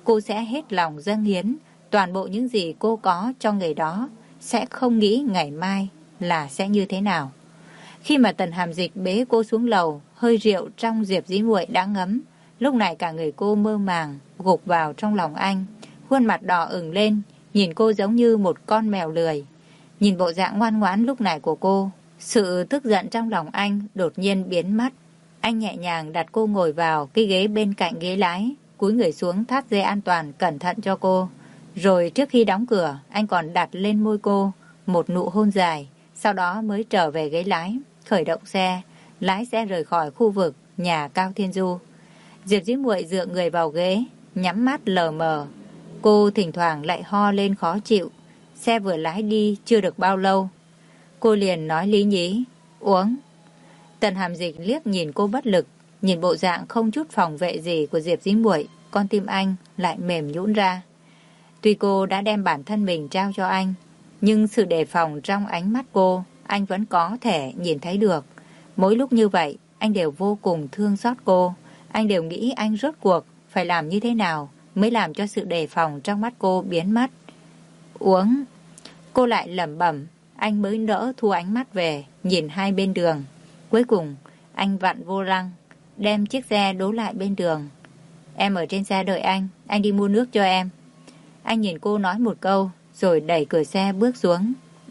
cô sẽ hết lòng dâng hiến toàn bộ những gì cô có cho người đó, sẽ không nghĩ ngày mai là sẽ như thế nào. Khi mà Tần Hàm Dịch bế cô xuống lầu, hơi rượu trong Diệp Dĩ Muội đã ngấm. Lúc này cả người cô mơ màng, gục vào trong lòng anh. Khuôn mặt đỏ ửng lên, nhìn cô giống như một con mèo lười. Nhìn bộ dạng ngoan ngoãn lúc này của cô, sự tức giận trong lòng anh đột nhiên biến mất. Anh nhẹ nhàng đặt cô ngồi vào cái ghế bên cạnh ghế lái, cúi người xuống thắt dây an toàn cẩn thận cho cô. Rồi trước khi đóng cửa, anh còn đặt lên môi cô một nụ hôn dài, sau đó mới trở về ghế lái, khởi động xe, lái xe rời khỏi khu vực nhà Cao Thiên Du. Diệp Dĩ Muội dựa người vào ghế, nhắm mắt lờ mờ. Cô thỉnh thoảng lại ho lên khó chịu. Xe vừa lái đi chưa được bao lâu, cô liền nói lý nhí, uống. Tần Hàm Dịch liếc nhìn cô bất lực, nhìn bộ dạng không chút phòng vệ gì của Diệp Dĩ Muội, con tim anh lại mềm nhũn ra. Tuy cô đã đem bản thân mình trao cho anh, nhưng sự đề phòng trong ánh mắt cô, anh vẫn có thể nhìn thấy được. Mỗi lúc như vậy, anh đều vô cùng thương xót cô. Anh đều nghĩ anh rốt cuộc phải làm như thế nào mới làm cho sự đề phòng trong mắt cô biến mất. Uống. Cô lại lẩm bẩm, anh mới nỡ thu ánh mắt về, nhìn hai bên đường. Cuối cùng, anh vặn vô lăng, đem chiếc xe đỗ lại bên đường. Em ở trên xe đợi anh đi mua nước cho em. Anh nhìn cô nói một câu, rồi đẩy cửa xe bước xuống.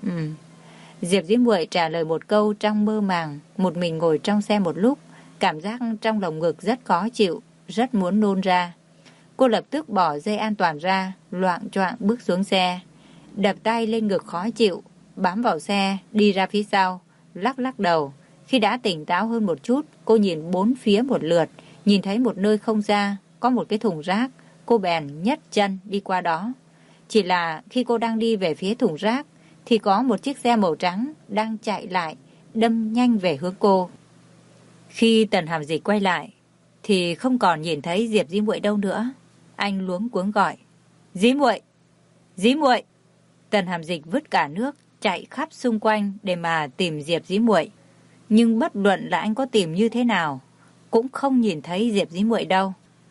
Diệp Dĩ Muội trả lời một câu trong mơ màng, một mình ngồi trong xe một lúc, cảm giác trong lồng ngực rất khó chịu, rất muốn nôn ra. Cô lập tức bỏ dây an toàn ra, loạng choạng bước xuống xe, đập tay lên ngực khó chịu, bám vào xe, đi ra phía sau, lắc lắc đầu. Khi đã tỉnh táo hơn một chút, cô nhìn bốn phía một lượt, nhìn thấy một nơi không xa, có một cái thùng rác, cô bèn nhấc chân đi qua đó. Chỉ là khi cô đang đi về phía thùng rác, thì có một chiếc xe màu trắng đang chạy lại, đâm nhanh về hướng cô. Khi Tần Hàm Dịch quay lại, thì không còn nhìn thấy Diệp Dĩ Muội đâu nữa. Anh luống cuống gọi, Dĩ Muội, Dĩ Muội. Tần Hàm Dịch vứt cả nước, chạy khắp xung quanh để mà tìm Diệp Dĩ Muội. Nhưng bất luận là anh có tìm như thế nào, cũng không nhìn thấy Diệp Dĩ Muội đâu.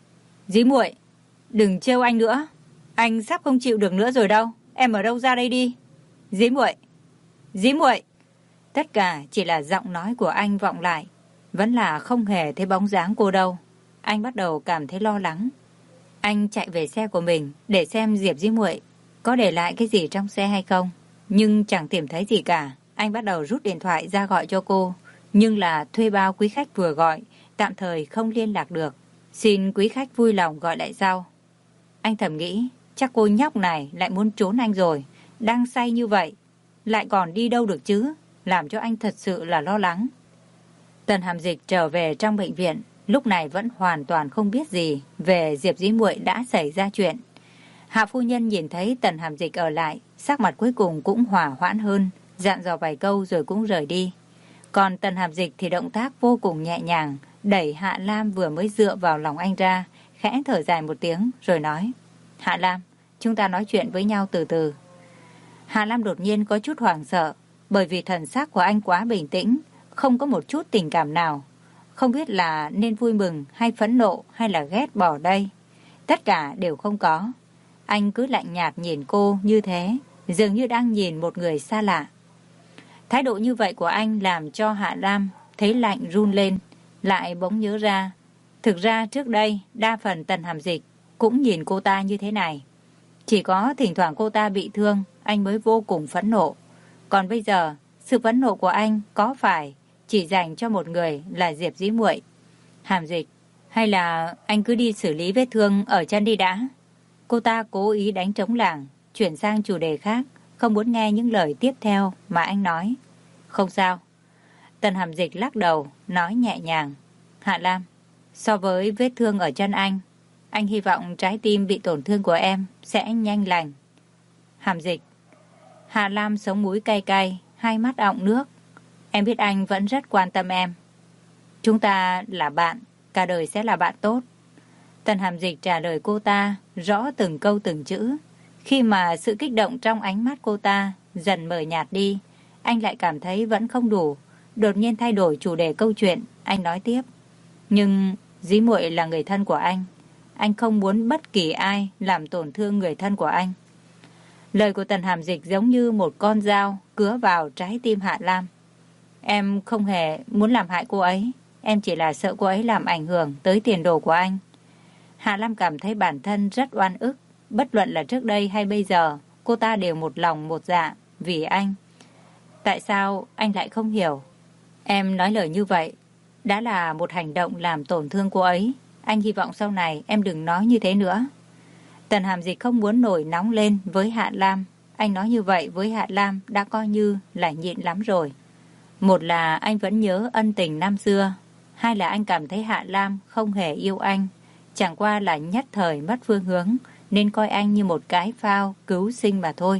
Dĩ Muội, đừng trêu anh nữa, anh sắp không chịu được nữa rồi đâu. Em ở đâu ra đây đi. Dĩ Muội, Dĩ Muội. Tất cả chỉ là giọng nói của anh vọng lại, vẫn là không hề thấy bóng dáng cô đâu. Anh bắt đầu cảm thấy lo lắng. Anh chạy về xe của mình để xem Diệp Dĩ Muội có để lại cái gì trong xe hay không, nhưng chẳng tìm thấy gì cả. Anh bắt đầu rút điện thoại ra gọi cho cô, nhưng là thuê bao quý khách vừa gọi, tạm thời không liên lạc được. Xin quý khách vui lòng gọi lại sau. Anh thầm nghĩ, chắc cô nhóc này lại muốn trốn anh rồi. Đang say như vậy, lại còn đi đâu được chứ, làm cho anh thật sự là lo lắng. Tần Hàm Dịch trở về trong bệnh viện, lúc này vẫn hoàn toàn không biết gì về Diệp Dĩ Muội đã xảy ra chuyện. Hạ phu nhân nhìn thấy Tần Hàm Dịch ở lại, sắc mặt cuối cùng cũng hòa hoãn hơn, dặn dò vài câu rồi cũng rời đi. Còn Tần Hàm Dịch thì động tác vô cùng nhẹ nhàng, đẩy Hạ Lam vừa mới dựa vào lòng anh ra, khẽ thở dài một tiếng rồi nói, Hạ Lam, chúng ta nói chuyện với nhau từ từ. Hạ Lam đột nhiên có chút hoảng sợ, bởi vì thần sắc của anh quá bình tĩnh, không có một chút tình cảm nào. Không biết là nên vui mừng hay phẫn nộ hay là ghét bỏ đây. Tất cả đều không có. Anh cứ lạnh nhạt nhìn cô như thế, dường như đang nhìn một người xa lạ. Thái độ như vậy của anh làm cho Hạ Lam thấy lạnh run lên, lại bỗng nhớ ra. Thực ra trước đây, đa phần Tần Hàm Dịch cũng nhìn cô ta như thế này. Chỉ có thỉnh thoảng cô ta bị thương, anh mới vô cùng phẫn nộ. Còn bây giờ, sự phẫn nộ của anh có phải chỉ dành cho một người là Diệp Dĩ Muội? Hàm Dịch, hay là anh cứ đi xử lý vết thương ở chân đi đã? Cô ta cố ý đánh trống lảng, chuyển sang chủ đề khác, không muốn nghe những lời tiếp theo mà anh nói. Không sao. Tần Hàm Dịch lắc đầu, nói nhẹ nhàng. Hạ Lam, so với vết thương ở chân anh hy vọng trái tim bị tổn thương của em sẽ nhanh lành. Hàm Dịch. Hạ Lam sống mũi cay cay, hai mắt ọng nước. Em biết anh vẫn rất quan tâm em. Chúng ta là bạn, cả đời sẽ là bạn tốt. Tần Hàm Dịch trả lời cô ta rõ từng câu từng chữ. Khi mà sự kích động trong ánh mắt cô ta dần mờ nhạt đi, anh lại cảm thấy vẫn không đủ. Đột nhiên thay đổi chủ đề câu chuyện, anh nói tiếp. Nhưng Dĩ Muội là người thân của anh Anh không muốn bất kỳ ai làm tổn thương người thân của anh. Lời của Tần Hàm Dịch giống như một con dao cứa vào trái tim Hạ Lam. Em không hề muốn làm hại cô ấy. Em chỉ là sợ cô ấy làm ảnh hưởng tới tiền đồ của anh. Hạ Lam cảm thấy bản thân rất oan ức. Bất luận là trước đây hay bây giờ, cô ta đều một lòng một dạ vì anh. Tại sao anh lại không hiểu? Em nói lời như vậy đã là một hành động làm tổn thương cô ấy. Anh hy vọng sau này em đừng nói như thế nữa. Tần Hàm Dịch không muốn nổi nóng lên với Hạ Lam. Anh nói như vậy với Hạ Lam đã coi như là nhịn lắm rồi. Một là anh vẫn nhớ ân tình năm xưa. Hai là anh cảm thấy Hạ Lam không hề yêu anh. Chẳng qua là nhất thời mất phương hướng, nên coi anh như một cái phao cứu sinh mà thôi.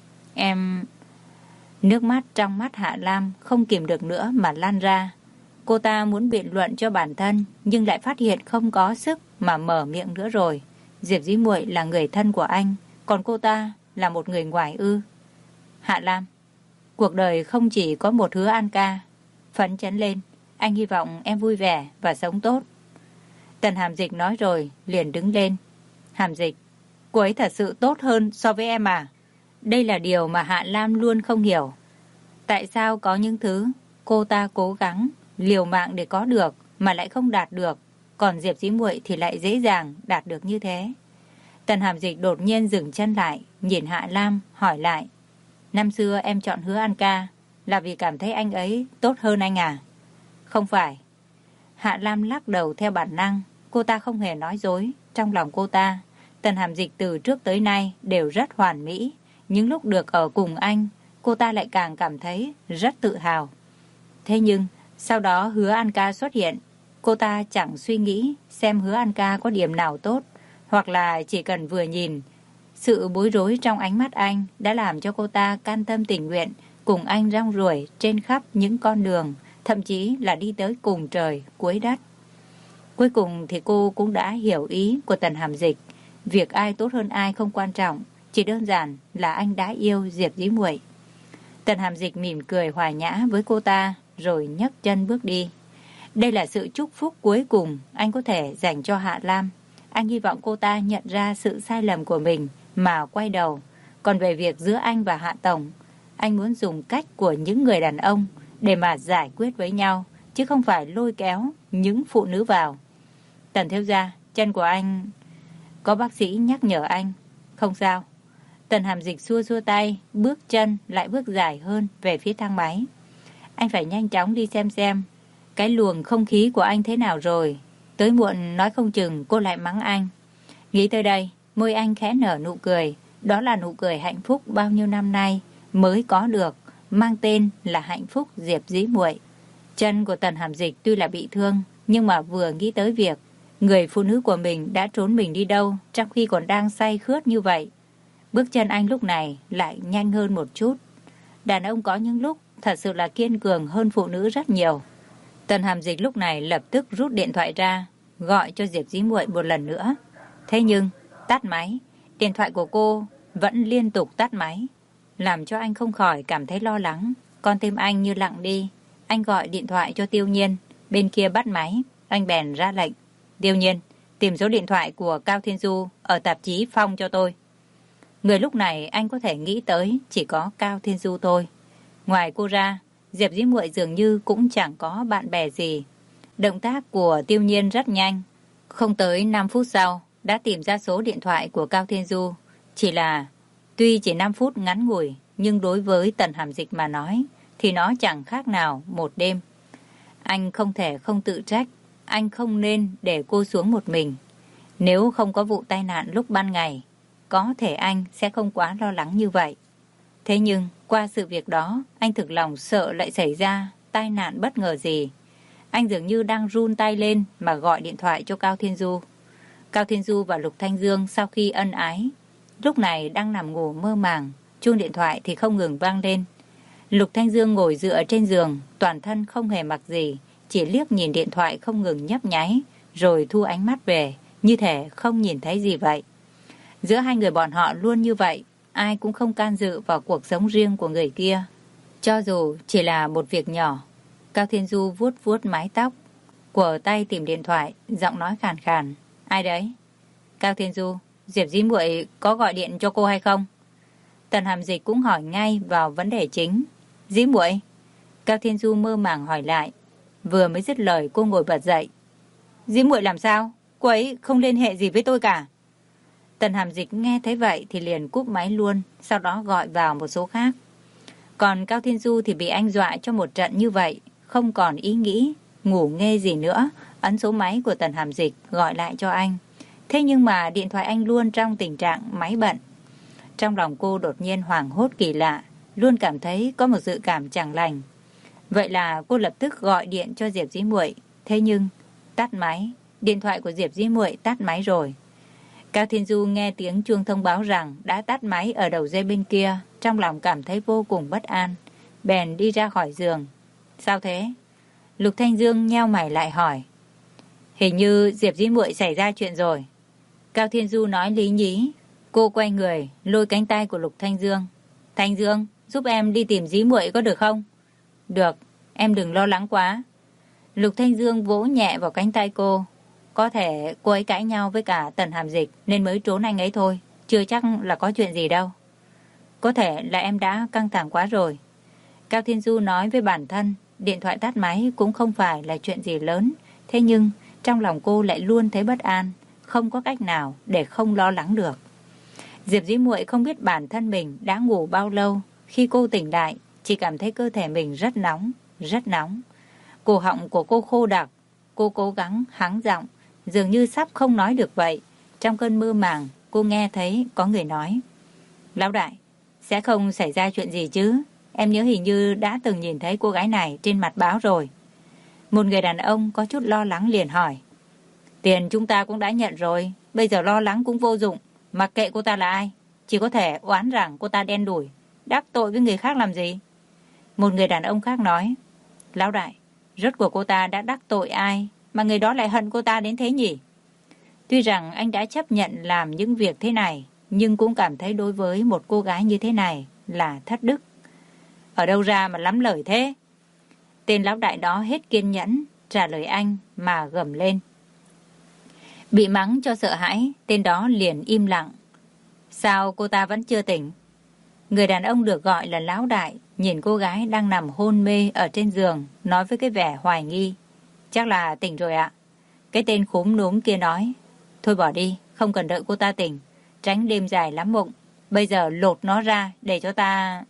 Em... Nước mắt trong mắt Hạ Lam không kìm được nữa mà lan ra. Cô ta muốn biện luận cho bản thân, nhưng lại phát hiện không có sức mà mở miệng nữa rồi. Diệp Dĩ Muội là người thân của anh, còn cô ta là một người ngoài ư? Hạ Lam, cuộc đời không chỉ có một Hứa An ca. Phấn chấn lên, anh hy vọng em vui vẻ và sống tốt. Tần Hàm Dịch nói rồi, liền đứng lên. Hàm Dịch, cô ấy thật sự tốt hơn so với em à? Đây là điều mà Hạ Lam luôn không hiểu. Tại sao có những thứ cô ta cố gắng, liều mạng để có được mà lại không đạt được, còn Diệp Dĩ Muội thì lại dễ dàng đạt được như thế? Tần Hàm Dịch đột nhiên dừng chân lại, nhìn Hạ Lam, hỏi lại. Năm xưa em chọn Hứa An ca là vì cảm thấy anh ấy tốt hơn anh à? Không phải. Hạ Lam lắc đầu theo bản năng. Cô ta không hề nói dối. Trong lòng cô ta, Tần Hàm Dịch từ trước tới nay đều rất hoàn mỹ. Những lúc được ở cùng anh, cô ta lại càng cảm thấy rất tự hào. Thế nhưng, sau đó Hứa An ca xuất hiện. Cô ta chẳng suy nghĩ xem Hứa An ca có điểm nào tốt, hoặc là chỉ cần vừa nhìn. Sự bối rối trong ánh mắt anh đã làm cho cô ta can tâm tình nguyện cùng anh rong ruổi trên khắp những con đường, thậm chí là đi tới cùng trời, cuối đất. Cuối cùng thì cô cũng đã hiểu ý của Tần Hàm Dịch. Việc ai tốt hơn ai không quan trọng, chỉ đơn giản là anh đã yêu Diệp Dĩ Muội. Tần Hàm Dịch mỉm cười hòa nhã với cô ta, rồi nhấc chân bước đi. Đây là sự chúc phúc cuối cùng anh có thể dành cho Hạ Lam. Anh hy vọng cô ta nhận ra sự sai lầm của mình mà quay đầu. Còn về việc giữa anh và Hạ Tổng, anh muốn dùng cách của những người đàn ông để mà giải quyết với nhau, chứ không phải lôi kéo những phụ nữ vào. Tần thiếu gia, chân của anh... Có bác sĩ nhắc nhở anh. Không sao. Tần Hàm Dịch xua xua tay, bước chân lại bước dài hơn về phía thang máy. Anh phải nhanh chóng đi xem cái luồng không khí của anh thế nào rồi. Tới muộn nói không chừng cô lại mắng anh. Nghĩ tới đây, môi anh khẽ nở nụ cười. Đó là nụ cười hạnh phúc bao nhiêu năm nay mới có được, mang tên là hạnh phúc Diệp Dĩ Muội. Chân của Tần Hàm Dịch tuy là bị thương, nhưng mà vừa nghĩ tới việc người phụ nữ của mình đã trốn mình đi đâu trong khi còn đang say khướt như vậy, bước chân anh lúc này lại nhanh hơn một chút. Đàn ông có những lúc thật sự là kiên cường hơn phụ nữ rất nhiều. Tần Hàm Dịch lúc này lập tức rút điện thoại ra, gọi cho Diệp Dĩ Muội một lần nữa. Thế nhưng, tắt máy, điện thoại của cô vẫn liên tục tắt máy, làm cho anh không khỏi cảm thấy lo lắng. Con tim anh như lặng đi. Anh gọi điện thoại cho Tiêu Nhiên, bên kia bắt máy, anh bèn ra lệnh. Tiêu Nhiên, tìm số điện thoại của Cao Thiên Du ở tạp chí Phong cho tôi. Người lúc này anh có thể nghĩ tới chỉ có Cao Thiên Du thôi. Ngoài cô ra, Diệp Dĩ Muội dường như cũng chẳng có bạn bè gì. Động tác của Tiêu Nhiên rất nhanh. Không tới 5 phút sau, đã tìm ra số điện thoại của Cao Thiên Du. Chỉ là, tuy chỉ 5 phút ngắn ngủi, nhưng đối với Tần Hàm Dịch mà nói, thì nó chẳng khác nào một đêm. Anh không thể không tự trách. Anh không nên để cô xuống một mình. Nếu không có vụ tai nạn lúc ban ngày, có thể anh sẽ không quá lo lắng như vậy. Thế nhưng, qua sự việc đó, anh thực lòng sợ lại xảy ra tai nạn bất ngờ gì. Anh dường như đang run tay lên mà gọi điện thoại cho Cao Thiên Du. Cao Thiên Du và Lục Thanh Dương sau khi ân ái, lúc này đang nằm ngủ mơ màng, chuông điện thoại thì không ngừng vang lên. Lục Thanh Dương ngồi dựa trên giường, toàn thân không hề mặc gì, chỉ liếc nhìn điện thoại không ngừng nhấp nháy, rồi thu ánh mắt về, như thể không nhìn thấy gì vậy. Giữa hai người bọn họ luôn như vậy, ai cũng không can dự vào cuộc sống riêng của người kia. Cho dù chỉ là một việc nhỏ. Cao Thiên Du vuốt vuốt mái tóc, quờ tay tìm điện thoại, giọng nói khàn khàn. Ai đấy? Cao Thiên Du, Diệp Dĩ Muội có gọi điện cho cô hay không? Tần Hàm Dịch cũng hỏi ngay vào vấn đề chính. Dĩ Muội? Cao Thiên Du mơ màng hỏi lại. Vừa mới dứt lời cô ngồi bật dậy. Dĩ Muội làm sao? Cô ấy không liên hệ gì với tôi cả. Tần Hàm Dịch nghe thấy vậy thì liền cúp máy luôn, sau đó gọi vào một số khác. Còn Cao Thiên Du thì bị anh dọa cho một trận như vậy, không còn ý nghĩ, ngủ nghê gì nữa, ấn số máy của Tần Hàm Dịch gọi lại cho anh. Thế nhưng mà điện thoại anh luôn trong tình trạng máy bận. Trong lòng cô đột nhiên hoảng hốt kỳ lạ, luôn cảm thấy có một dự cảm chẳng lành. Vậy là cô lập tức gọi điện cho Diệp Dĩ Muội, thế nhưng tắt máy, điện thoại của Diệp Dĩ Muội tắt máy rồi. Cao Thiên Du nghe tiếng chuông thông báo rằng đã tắt máy ở đầu dây bên kia, trong lòng cảm thấy vô cùng bất an, bèn đi ra khỏi giường. Sao thế? Lục Thanh Dương nheo mày lại hỏi. Hình như Diệp Dĩ Muội xảy ra chuyện rồi. Cao Thiên Du nói lý nhí. Cô quay người, lôi cánh tay của Lục Thanh Dương. Thanh Dương, giúp em đi tìm Dĩ Muội có được không? Được, em đừng lo lắng quá. Lục Thanh Dương vỗ nhẹ vào cánh tay cô. Có thể cô ấy cãi nhau với cả Tần Hàm Dịch nên mới trốn anh ấy thôi, chưa chắc là có chuyện gì đâu. Có thể là em đã căng thẳng quá rồi. Cao Thiên Du nói với bản thân, điện thoại tắt máy cũng không phải là chuyện gì lớn, thế nhưng trong lòng cô lại luôn thấy bất an, không có cách nào để không lo lắng được. Diệp Dĩ Muội không biết bản thân mình đã ngủ bao lâu, khi cô tỉnh lại, chỉ cảm thấy cơ thể mình rất nóng, rất nóng. Cổ họng của cô khô đặc, cô cố gắng hắng giọng, dường như sắp không nói được vậy. Trong cơn mơ màng, cô nghe thấy có người nói. Lão đại, sẽ không xảy ra chuyện gì chứ? Em nhớ hình như đã từng nhìn thấy cô gái này trên mặt báo rồi. Một người đàn ông có chút lo lắng liền hỏi. Tiền chúng ta cũng đã nhận rồi, bây giờ lo lắng cũng vô dụng. Mặc kệ cô ta là ai, chỉ có thể oán rằng cô ta đen đủi, đắc tội với người khác làm gì? Một người đàn ông khác nói. Lão đại, rốt cuộc cô ta đã đắc tội ai mà người đó lại hận cô ta đến thế nhỉ? Tuy rằng anh đã chấp nhận làm những việc thế này, nhưng cũng cảm thấy đối với một cô gái như thế này là thất đức. Ở đâu ra mà lắm lời thế? Tên lão đại đó hết kiên nhẫn, trả lời anh mà gầm lên. Bị mắng cho sợ hãi, tên đó liền im lặng. Sao cô ta vẫn chưa tỉnh? Người đàn ông được gọi là lão đại, nhìn cô gái đang nằm hôn mê ở trên giường, nói với cái vẻ hoài nghi. Chắc là tỉnh rồi ạ. Cái tên khúm núm kia nói. Thôi bỏ đi, không cần đợi cô ta tỉnh, tránh đêm dài lắm mộng. Bây giờ lột nó ra để cho ta...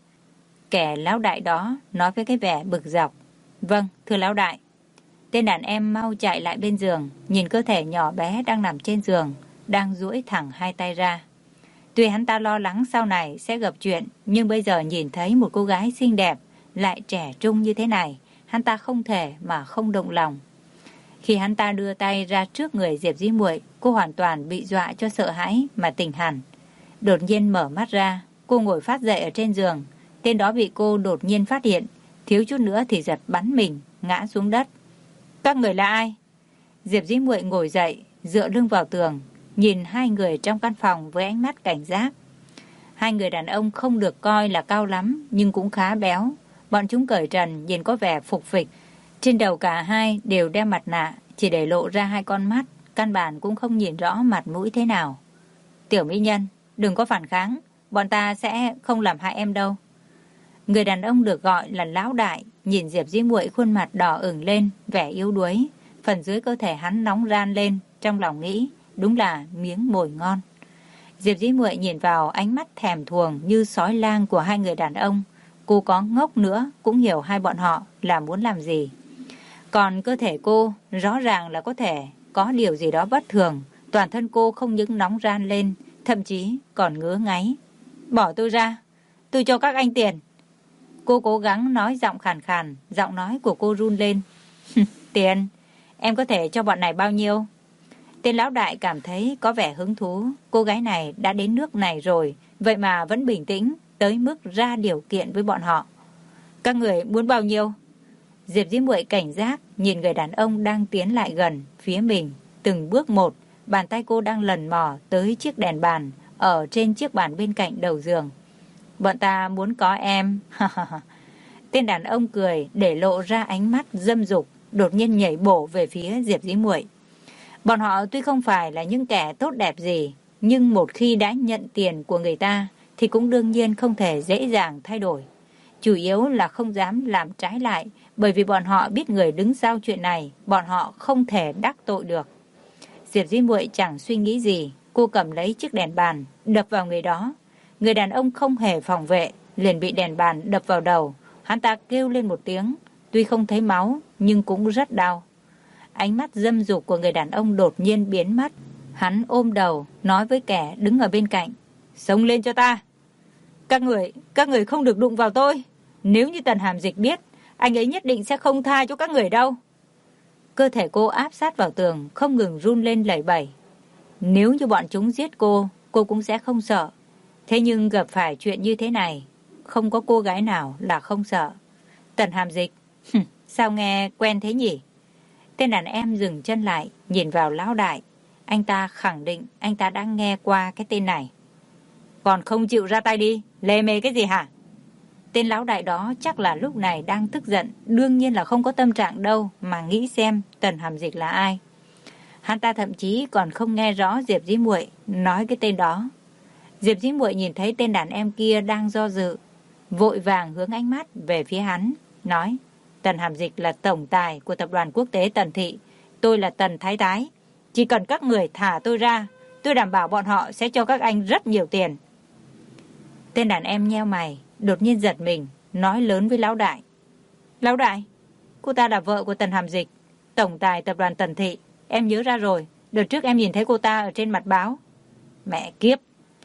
Kẻ lão đại đó nói với cái vẻ bực dọc. Vâng, thưa lão đại. Tên đàn em mau chạy lại bên giường, nhìn cơ thể nhỏ bé đang nằm trên giường, đang duỗi thẳng hai tay ra. Tuy hắn ta lo lắng sau này sẽ gặp chuyện, nhưng bây giờ nhìn thấy một cô gái xinh đẹp, lại trẻ trung như thế này, hắn ta không thể mà không động lòng. Khi hắn ta đưa tay ra trước người Diệp Dĩ Muội, cô hoàn toàn bị dọa cho sợ hãi mà tỉnh hẳn. Đột nhiên mở mắt ra, cô ngồi phát dậy ở trên giường. Tên đó bị cô đột nhiên phát hiện, thiếu chút nữa thì giật bắn mình, ngã xuống đất. Các người là ai? Diệp Dĩ Muội ngồi dậy, dựa lưng vào tường, nhìn hai người trong căn phòng với ánh mắt cảnh giác. Hai người đàn ông không được coi là cao lắm, nhưng cũng khá béo. Bọn chúng cởi trần, nhìn có vẻ phục phịch. Trên đầu cả hai đều đeo mặt nạ, chỉ để lộ ra hai con mắt, căn bản cũng không nhìn rõ mặt mũi thế nào. Tiểu mỹ nhân, đừng có phản kháng, bọn ta sẽ không làm hại em đâu. Người đàn ông được gọi là lão đại, nhìn Diệp Dĩ Muội khuôn mặt đỏ ửng lên, vẻ yếu đuối. Phần dưới cơ thể hắn nóng ran lên, trong lòng nghĩ, đúng là miếng mồi ngon. Diệp Dĩ Muội nhìn vào ánh mắt thèm thuồng như sói lang của hai người đàn ông. Cô có ngốc nữa cũng hiểu hai bọn họ là muốn làm gì. Còn cơ thể cô rõ ràng là có thể có điều gì đó bất thường. Toàn thân cô không những nóng ran lên, thậm chí còn ngứa ngáy. Bỏ tôi ra, tôi cho các anh tiền. Cô cố gắng nói giọng khàn khàn, giọng nói của cô run lên. Tiền, em có thể cho bọn này bao nhiêu? Tên lão đại cảm thấy có vẻ hứng thú. Cô gái này đã đến nước này rồi, vậy mà vẫn bình tĩnh, tới mức ra điều kiện với bọn họ. Các người muốn bao nhiêu? Diệp Dĩ Muội cảnh giác, nhìn người đàn ông đang tiến lại gần, phía mình. Từng bước một, bàn tay cô đang lần mò tới chiếc đèn bàn, ở trên chiếc bàn bên cạnh đầu giường. Bọn ta muốn có em. Tên đàn ông cười để lộ ra ánh mắt dâm dục, đột nhiên nhảy bổ về phía Diệp Dĩ Muội. Bọn họ tuy không phải là những kẻ tốt đẹp gì, nhưng một khi đã nhận tiền của người ta thì cũng đương nhiên không thể dễ dàng thay đổi. Chủ yếu là không dám làm trái lại, bởi vì bọn họ biết người đứng sau chuyện này, bọn họ không thể đắc tội được. Diệp Dĩ Muội chẳng suy nghĩ gì, cô cầm lấy chiếc đèn bàn, đập vào người đó. Người đàn ông không hề phòng vệ, liền bị đèn bàn đập vào đầu. Hắn ta kêu lên một tiếng, tuy không thấy máu, nhưng cũng rất đau. Ánh mắt dâm dục của người đàn ông đột nhiên biến mất. Hắn ôm đầu, nói với kẻ đứng ở bên cạnh. Xông lên cho ta! Các người không được đụng vào tôi. Nếu như Tần Hàm Dịch biết, anh ấy nhất định sẽ không tha cho các người đâu. Cơ thể cô áp sát vào tường, không ngừng run lên lẩy bẩy. Nếu như bọn chúng giết cô cũng sẽ không sợ. Thế nhưng gặp phải chuyện như thế này, không có cô gái nào là không sợ. Tần Hàm Dịch, sao nghe quen thế nhỉ? Tên đàn em dừng chân lại, nhìn vào lão đại. Anh ta khẳng định anh ta đã nghe qua cái tên này. Còn không chịu ra tay đi, lề mề cái gì hả? Tên lão đại đó chắc là lúc này đang tức giận, đương nhiên là không có tâm trạng đâu mà nghĩ xem Tần Hàm Dịch là ai. Hắn ta thậm chí còn không nghe rõ Diệp Dĩ Muội nói cái tên đó. Diệp Dĩ Muội nhìn thấy tên đàn em kia đang do dự, vội vàng hướng ánh mắt về phía hắn, nói: Tần Hàm Dịch là tổng tài của tập đoàn quốc tế Tần Thị, tôi là Tần Thái Thái. Chỉ cần các người thả tôi ra, tôi đảm bảo bọn họ sẽ cho các anh rất nhiều tiền. Tên đàn em nheo mày, đột nhiên giật mình, nói lớn với lão đại. Lão đại, cô ta là vợ của Tần Hàm Dịch, tổng tài tập đoàn Tần Thị. Em nhớ ra rồi, đợt trước em nhìn thấy cô ta ở trên mặt báo. Mẹ kiếp!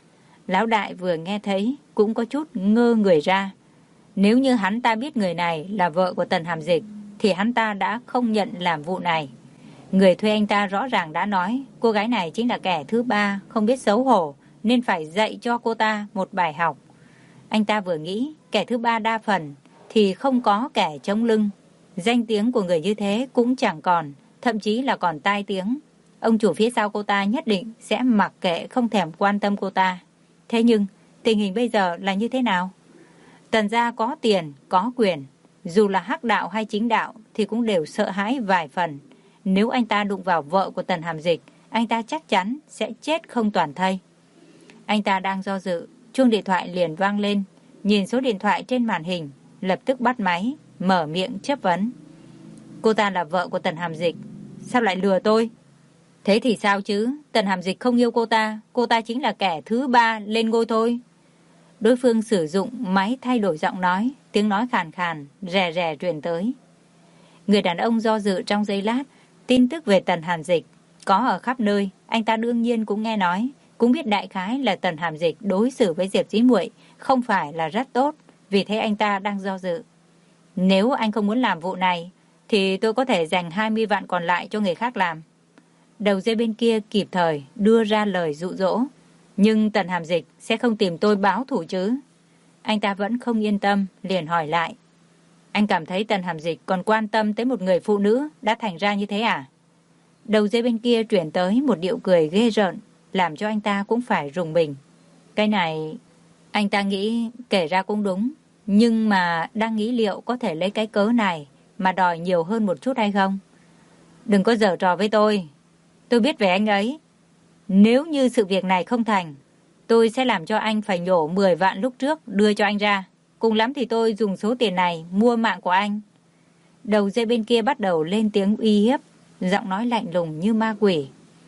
Lão đại vừa nghe thấy cũng có chút ngơ người ra. Nếu như hắn ta biết người này là vợ của Tần Hàm Dịch thì hắn ta đã không nhận làm vụ này. Người thuê anh ta rõ ràng đã nói cô gái này chính là kẻ thứ ba, không biết xấu hổ, nên phải dạy cho cô ta một bài học. Anh ta vừa nghĩ kẻ thứ ba đa phần thì không có kẻ chống lưng. Danh tiếng của người như thế cũng chẳng còn, thậm chí là còn tai tiếng. Ông chủ phía sau cô ta nhất định sẽ mặc kệ, không thèm quan tâm cô ta. Thế nhưng tình hình bây giờ là như thế nào? Tần gia có tiền, có quyền, dù là hắc đạo hay chính đạo thì cũng đều sợ hãi vài phần. Nếu anh ta đụng vào vợ của Tần Hàm Dịch, anh ta chắc chắn sẽ chết không toàn thây. Anh ta đang do dự, chuông điện thoại liền vang lên. Nhìn số điện thoại trên màn hình, lập tức bắt máy, mở miệng chất vấn. Cô ta là vợ của Tần Hàm Dịch, sao lại lừa tôi? Thế thì sao chứ, Tần Hàm Dịch không yêu cô ta chính là kẻ thứ ba lên ngôi thôi. Đối phương sử dụng máy thay đổi giọng nói, tiếng nói khàn khàn, rè rè truyền tới. Người đàn ông do dự trong giây lát, tin tức về Tần Hàm Dịch có ở khắp nơi, anh ta đương nhiên cũng nghe nói, cũng biết đại khái là Tần Hàm Dịch đối xử với Diệp Dĩ Muội không phải là rất tốt, vì thế anh ta đang do dự. Nếu anh không muốn làm vụ này, thì tôi có thể dành 20 vạn còn lại cho người khác làm. Đầu dây bên kia kịp thời đưa ra lời dụ dỗ. Nhưng Tần Hàm Dịch sẽ không tìm tôi báo thù chứ? Anh ta vẫn không yên tâm, liền hỏi lại. Anh cảm thấy Tần Hàm Dịch còn quan tâm tới một người phụ nữ đã thành ra như thế à? Đầu dây bên kia chuyển tới một điệu cười ghê rợn, làm cho anh ta cũng phải rùng mình. Cái này, anh ta nghĩ kể ra cũng đúng, nhưng mà đang nghĩ liệu có thể lấy cái cớ này mà đòi nhiều hơn một chút hay không? Đừng có giở trò với tôi biết về anh ấy. Nếu như sự việc này không thành, tôi sẽ làm cho anh phải nhổ 10 vạn lúc trước đưa cho anh ra. Cùng lắm thì tôi dùng số tiền này mua mạng của anh. Đầu dây bên kia bắt đầu lên tiếng uy hiếp, giọng nói lạnh lùng như ma quỷ.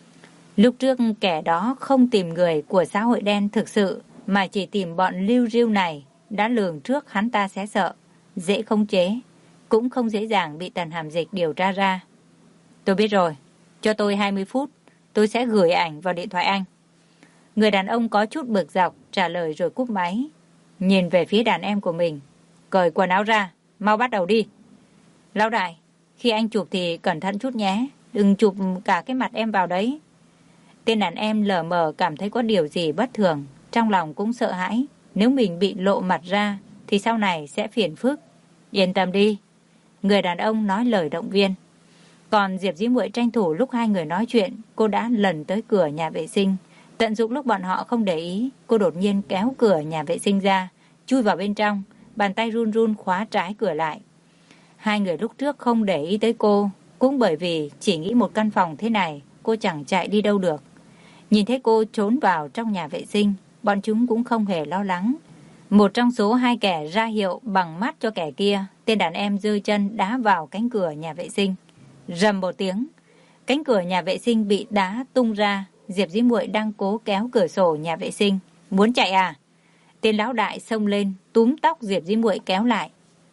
Lúc trước kẻ đó không tìm người của xã hội đen thực sự, mà chỉ tìm bọn lưu riêu này, đã lường trước hắn ta sẽ sợ, dễ khống chế, cũng không dễ dàng bị Tần Hàm Dịch điều tra ra. Tôi biết rồi, cho tôi 20 phút, tôi sẽ gửi ảnh vào điện thoại anh. Người đàn ông có chút bực dọc trả lời rồi cúp máy. Nhìn về phía đàn em của mình. Cởi quần áo ra, mau bắt đầu đi. Lão đại, khi anh chụp thì cẩn thận chút nhé, đừng chụp cả cái mặt em vào đấy. Tên đàn em lờ mờ cảm thấy có điều gì bất thường, trong lòng cũng sợ hãi. Nếu mình bị lộ mặt ra thì sau này sẽ phiền phức. Yên tâm đi. Người đàn ông nói lời động viên. Còn Diệp Dĩ Muội tranh thủ lúc hai người nói chuyện, cô đã lần tới cửa nhà vệ sinh. Tận dụng lúc bọn họ không để ý, cô đột nhiên kéo cửa nhà vệ sinh ra, chui vào bên trong, bàn tay run run khóa trái cửa lại. Hai người lúc trước không để ý tới cô, cũng bởi vì chỉ nghĩ một căn phòng thế này cô chẳng chạy đi đâu được. Nhìn thấy cô trốn vào trong nhà vệ sinh, bọn chúng cũng không hề lo lắng. Một trong số hai kẻ ra hiệu bằng mắt cho kẻ kia, tên đàn em giơ chân đá vào cánh cửa nhà vệ sinh. Rầm một tiếng, cánh cửa nhà vệ sinh bị đá tung ra. Diệp Dĩ Muội đang cố kéo cửa sổ nhà vệ sinh. Muốn chạy à? Tên lão đại xông lên, túm tóc Diệp Dĩ Muội kéo lại.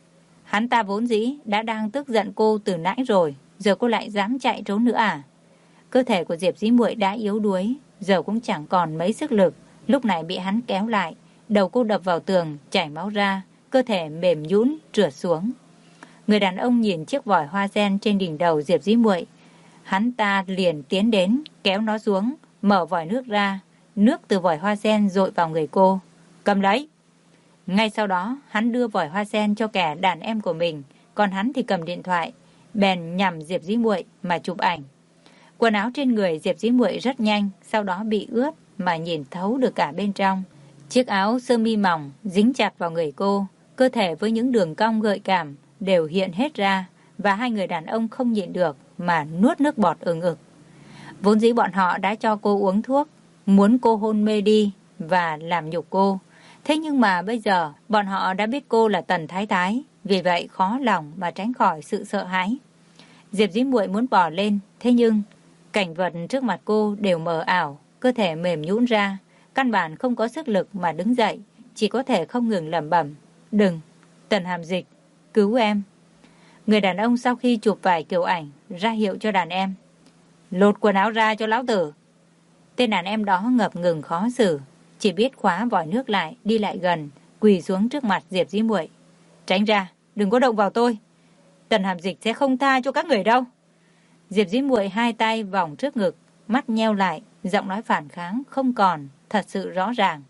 Hắn ta vốn dĩ đã đang tức giận cô từ nãy rồi, giờ cô lại dám chạy trốn nữa à? Cơ thể của Diệp Dĩ Muội đã yếu đuối, giờ cũng chẳng còn mấy sức lực. Lúc này bị hắn kéo lại, đầu cô đập vào tường, chảy máu ra, cơ thể mềm nhũn trượt xuống. Người đàn ông nhìn chiếc vòi hoa sen trên đỉnh đầu Diệp Dĩ Muội, hắn ta liền tiến đến, kéo nó xuống, mở vòi nước ra, nước từ vòi hoa sen dội vào người cô. Cầm lấy. Ngay sau đó, hắn đưa vòi hoa sen cho kẻ đàn em của mình, còn hắn thì cầm điện thoại, bèn nhằm Diệp Dĩ Muội mà chụp ảnh. Quần áo trên người Diệp Dĩ Muội rất nhanh, sau đó bị ướt mà nhìn thấu được cả bên trong. Chiếc áo sơ mi mỏng dính chặt vào người cô, cơ thể với những đường cong gợi cảm đều hiện hết ra, và hai người đàn ông không nhịn được mà nuốt nước bọt ừng ực. Vốn dĩ bọn họ đã cho cô uống thuốc, muốn cô hôn mê đi và làm nhục cô. Thế nhưng mà bây giờ bọn họ đã biết cô là Tần Thái Thái, vì vậy khó lòng mà tránh khỏi sự sợ hãi. Diệp Dĩ Muội muốn bỏ lên, thế nhưng cảnh vật trước mặt cô đều mờ ảo, cơ thể mềm nhũn ra, căn bản không có sức lực mà đứng dậy, chỉ có thể không ngừng lẩm bẩm. Đừng, Tần Hàm Dịch, cứu em. Người đàn ông sau khi chụp vài kiểu ảnh, ra hiệu cho đàn em. Lột quần áo ra cho lão tử. Tên đàn em đó ngập ngừng khó xử, chỉ biết khóa vòi nước lại, đi lại gần, quỳ xuống trước mặt Diệp Dĩ Muội. Tránh ra, đừng có động vào tôi. Tần Hàm Dịch sẽ không tha cho các người đâu. Diệp Dĩ Muội hai tay vòng trước ngực, mắt nheo lại, giọng nói phản kháng không còn, thật sự rõ ràng.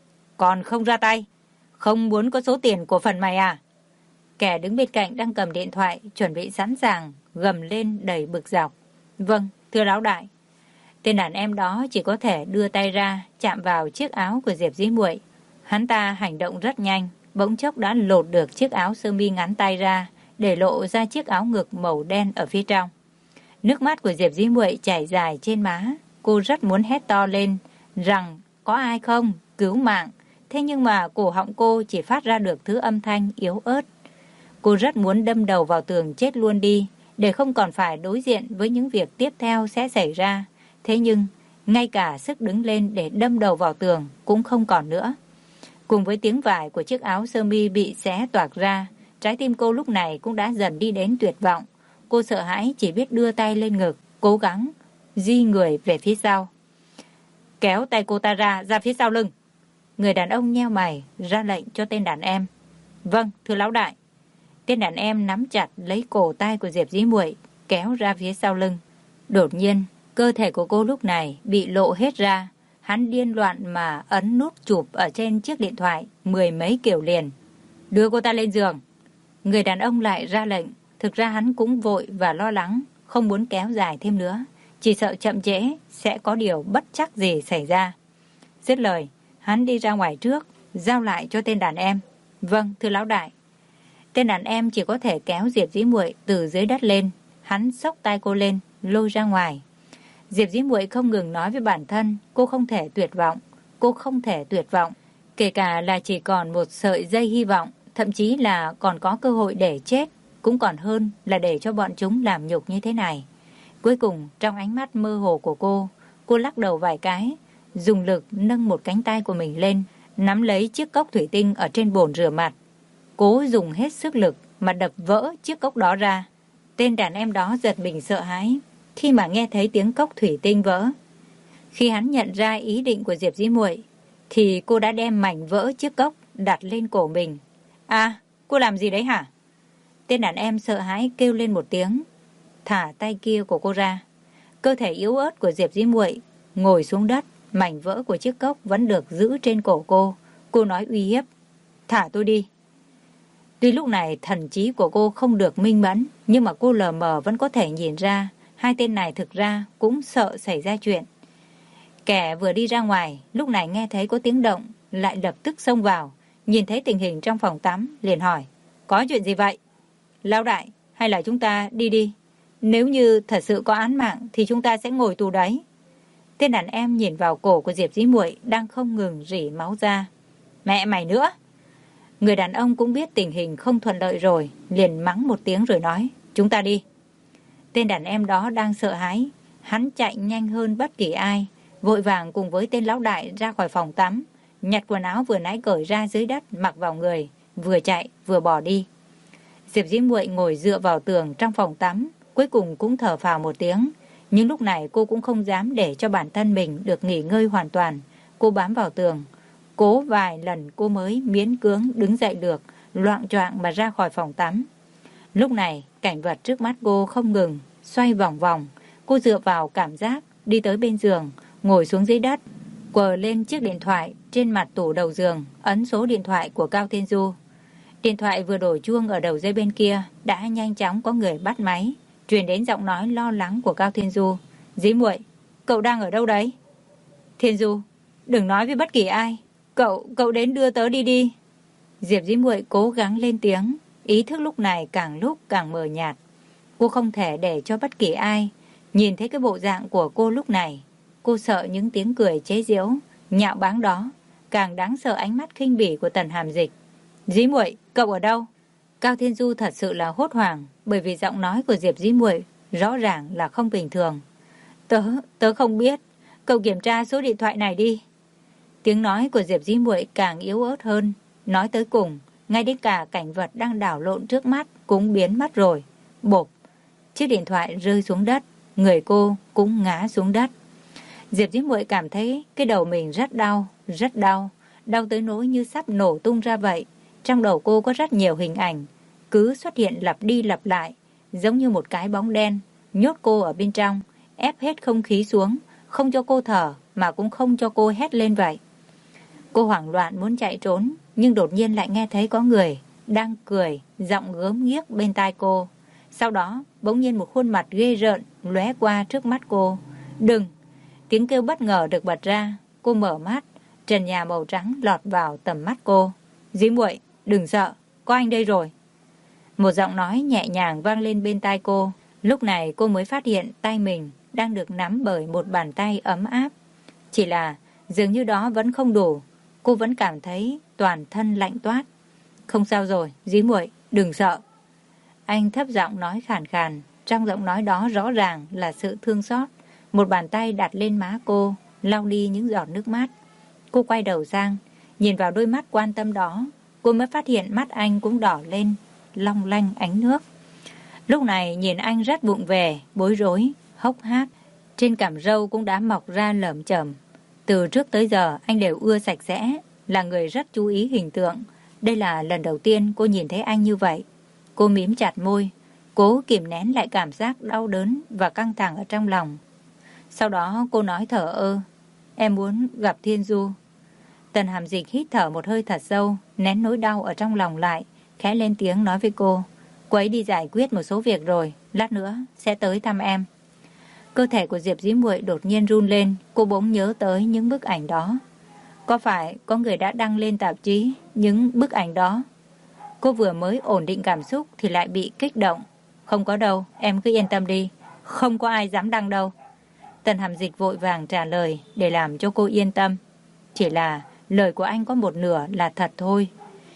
Còn không ra tay, không muốn có số tiền của phần mày à? Kẻ đứng bên cạnh đang cầm điện thoại, chuẩn bị sẵn sàng, gầm lên đầy bực dọc. Vâng, thưa lão đại. Tên đàn em đó chỉ có thể đưa tay ra, chạm vào chiếc áo của Diệp Dĩ Muội. Hắn ta hành động rất nhanh, bỗng chốc đã lột được chiếc áo sơ mi ngắn tay ra, để lộ ra chiếc áo ngực màu đen ở phía trong. Nước mắt của Diệp Dĩ Muội chảy dài trên má, cô rất muốn hét to lên rằng có ai không, cứu mạng. Thế nhưng mà cổ họng cô chỉ phát ra được thứ âm thanh yếu ớt. Cô rất muốn đâm đầu vào tường chết luôn đi, để không còn phải đối diện với những việc tiếp theo sẽ xảy ra. Thế nhưng, ngay cả sức đứng lên để đâm đầu vào tường cũng không còn nữa. Cùng với tiếng vải của chiếc áo sơ mi bị xé toạc ra, trái tim cô lúc này cũng đã dần đi đến tuyệt vọng. Cô sợ hãi chỉ biết đưa tay lên ngực, cố gắng di người về phía sau. Kéo tay cô ta ra phía sau lưng. Người đàn ông nheo mày, ra lệnh cho tên đàn em. Vâng, thưa lão đại. Tên đàn em nắm chặt lấy cổ tay của Diệp Dĩ Muội, kéo ra phía sau lưng. Đột nhiên, cơ thể của cô lúc này bị lộ hết ra. Hắn điên loạn mà ấn nút chụp ở trên chiếc điện thoại mười mấy kiểu liền. Đưa cô ta lên giường. Người đàn ông lại ra lệnh. Thực ra hắn cũng vội và lo lắng, không muốn kéo dài thêm nữa, chỉ sợ chậm trễ sẽ có điều bất trắc gì xảy ra. Dứt lời, hắn đi ra ngoài trước, giao lại cho tên đàn em. Vâng, thưa lão đại. Tên đàn em chỉ có thể kéo Diệp Dĩ Muội từ dưới đất lên. Hắn xốc tay cô lên, lôi ra ngoài. Diệp Dĩ Muội không ngừng nói với bản thân, cô không thể tuyệt vọng, cô không thể tuyệt vọng. Kể cả là chỉ còn một sợi dây hy vọng, thậm chí là còn có cơ hội để chết, cũng còn hơn là để cho bọn chúng làm nhục như thế này. Cuối cùng, trong ánh mắt mơ hồ của cô lắc đầu vài cái, dùng lực nâng một cánh tay của mình lên, nắm lấy chiếc cốc thủy tinh ở trên bồn rửa mặt. Cố dùng hết sức lực mà đập vỡ chiếc cốc đó ra. Tên đàn em đó giật mình sợ hãi khi mà nghe thấy tiếng cốc thủy tinh vỡ. Khi hắn nhận ra ý định của Diệp Dĩ Muội, thì cô đã đem mảnh vỡ chiếc cốc đặt lên cổ mình. À, cô làm gì đấy hả? Tên đàn em sợ hãi kêu lên một tiếng, thả tay kia của cô ra. Cơ thể yếu ớt của Diệp Dĩ Muội ngồi xuống đất, mảnh vỡ của chiếc cốc vẫn được giữ trên cổ cô. Cô nói uy hiếp, thả tôi đi. Tuy lúc này thần trí của cô không được minh mẫn, nhưng mà cô lờ mờ vẫn có thể nhìn ra hai tên này thực ra cũng sợ xảy ra chuyện. Kẻ vừa đi ra ngoài, lúc này nghe thấy có tiếng động, lại lập tức xông vào, nhìn thấy tình hình trong phòng tắm, liền hỏi, có chuyện gì vậy? Lão đại, hay là chúng ta đi đi? Nếu như thật sự có án mạng thì chúng ta sẽ ngồi tù đấy. Tên đàn em nhìn vào cổ của Diệp Dĩ Muội đang không ngừng rỉ máu ra. Mẹ mày nữa! Người đàn ông cũng biết tình hình không thuận lợi rồi, liền mắng một tiếng rồi nói, chúng ta đi. Tên đàn em đó đang sợ hãi, hắn chạy nhanh hơn bất kỳ ai, vội vàng cùng với tên lão đại ra khỏi phòng tắm, nhặt quần áo vừa nãy cởi ra dưới đất mặc vào người, vừa chạy vừa bỏ đi. Diệp Dĩ Muội ngồi dựa vào tường trong phòng tắm, cuối cùng cũng thở phào một tiếng, nhưng lúc này cô cũng không dám để cho bản thân mình được nghỉ ngơi hoàn toàn. Cô bám vào tường, cố vài lần cô mới miễn cưỡng đứng dậy được, loạng choạng mà ra khỏi phòng tắm. Lúc này, cảnh vật trước mắt cô không ngừng xoay vòng vòng. Cô dựa vào cảm giác, đi tới bên giường, ngồi xuống dưới đất, quờ lên chiếc điện thoại trên mặt tủ đầu giường, ấn số điện thoại của Cao Thiên Du. Điện thoại vừa đổ chuông ở đầu dây bên kia, đã nhanh chóng có người bắt máy, truyền đến giọng nói lo lắng của Cao Thiên Du. Dĩ Muội, cậu đang ở đâu đấy? Thiên Du, đừng nói với bất kỳ ai. Cậu đến đưa tớ đi đi. Diệp Dĩ Muội cố gắng lên tiếng, ý thức lúc này càng lúc càng mờ nhạt. Cô không thể để cho bất kỳ ai nhìn thấy cái bộ dạng của cô lúc này. Cô sợ những tiếng cười chế giễu, nhạo báng đó, càng đáng sợ ánh mắt khinh bỉ của Tần Hàm Dịch. Dĩ Muội, cậu ở đâu? Cao Thiên Du thật sự là hốt hoảng, bởi vì giọng nói của Diệp Dĩ Muội rõ ràng là không bình thường. Tớ không biết, cậu kiểm tra số điện thoại này đi. Tiếng nói của Diệp Dĩ Muội càng yếu ớt hơn, nói tới cùng, ngay đến cả cảnh vật đang đảo lộn trước mắt cũng biến mất rồi. Bộp, chiếc điện thoại rơi xuống đất, người cô cũng ngã xuống đất. Diệp Dĩ Muội cảm thấy cái đầu mình rất đau, đau tới nỗi như sắp nổ tung ra vậy. Trong đầu cô có rất nhiều hình ảnh, cứ xuất hiện lặp đi lặp lại, giống như một cái bóng đen, nhốt cô ở bên trong, ép hết không khí xuống, không cho cô thở mà cũng không cho cô hét lên vậy. Cô hoảng loạn muốn chạy trốn, nhưng đột nhiên lại nghe thấy có người đang cười, giọng gớm ghiếc bên tai cô. Sau đó, bỗng nhiên một khuôn mặt ghê rợn lóe qua trước mắt cô. Đừng! Tiếng kêu bất ngờ được bật ra. Cô mở mắt, trần nhà màu trắng lọt vào tầm mắt cô. Dĩ Muội, đừng sợ, có anh đây rồi. Một giọng nói nhẹ nhàng vang lên bên tai cô. Lúc này cô mới phát hiện tay mình đang được nắm bởi một bàn tay ấm áp. Chỉ là dường như đó vẫn không đủ. Cô vẫn cảm thấy toàn thân lạnh toát. Không sao rồi, Dĩ Muội, đừng sợ. Anh thấp giọng nói khàn khàn. Trong giọng nói đó rõ ràng là sự thương xót. Một bàn tay đặt lên má cô, lau đi những giọt nước mắt. Cô quay đầu sang, nhìn vào đôi mắt quan tâm đó. Cô mới phát hiện mắt anh cũng đỏ lên, long lanh ánh nước. Lúc này nhìn anh rất vụng về, bối rối, hốc hác. Trên cằm râu cũng đã mọc ra lởm chởm. Từ trước tới giờ anh đều ưa sạch sẽ, là người rất chú ý hình tượng. Đây là lần đầu tiên cô nhìn thấy anh như vậy. Cô mím chặt môi, cố kìm nén lại cảm giác đau đớn và căng thẳng ở trong lòng. Sau đó cô nói thở ơ, em muốn gặp Thiên Du. Tần Hàm Dịch hít thở một hơi thật sâu, nén nỗi đau ở trong lòng lại, khẽ lên tiếng nói với cô. Cô ấy đi giải quyết một số việc rồi, lát nữa sẽ tới thăm em. Cơ thể của Diệp Dĩ Muội đột nhiên run lên, cô bỗng nhớ tới những bức ảnh đó. Có phải có người đã đăng lên tạp chí những bức ảnh đó? Cô vừa mới ổn định cảm xúc thì lại bị kích động. Không có đâu, em cứ yên tâm đi, không có ai dám đăng đâu. Tần Hàm Dịch vội vàng trả lời để làm cho cô yên tâm. Chỉ là lời của anh có một nửa là thật thôi.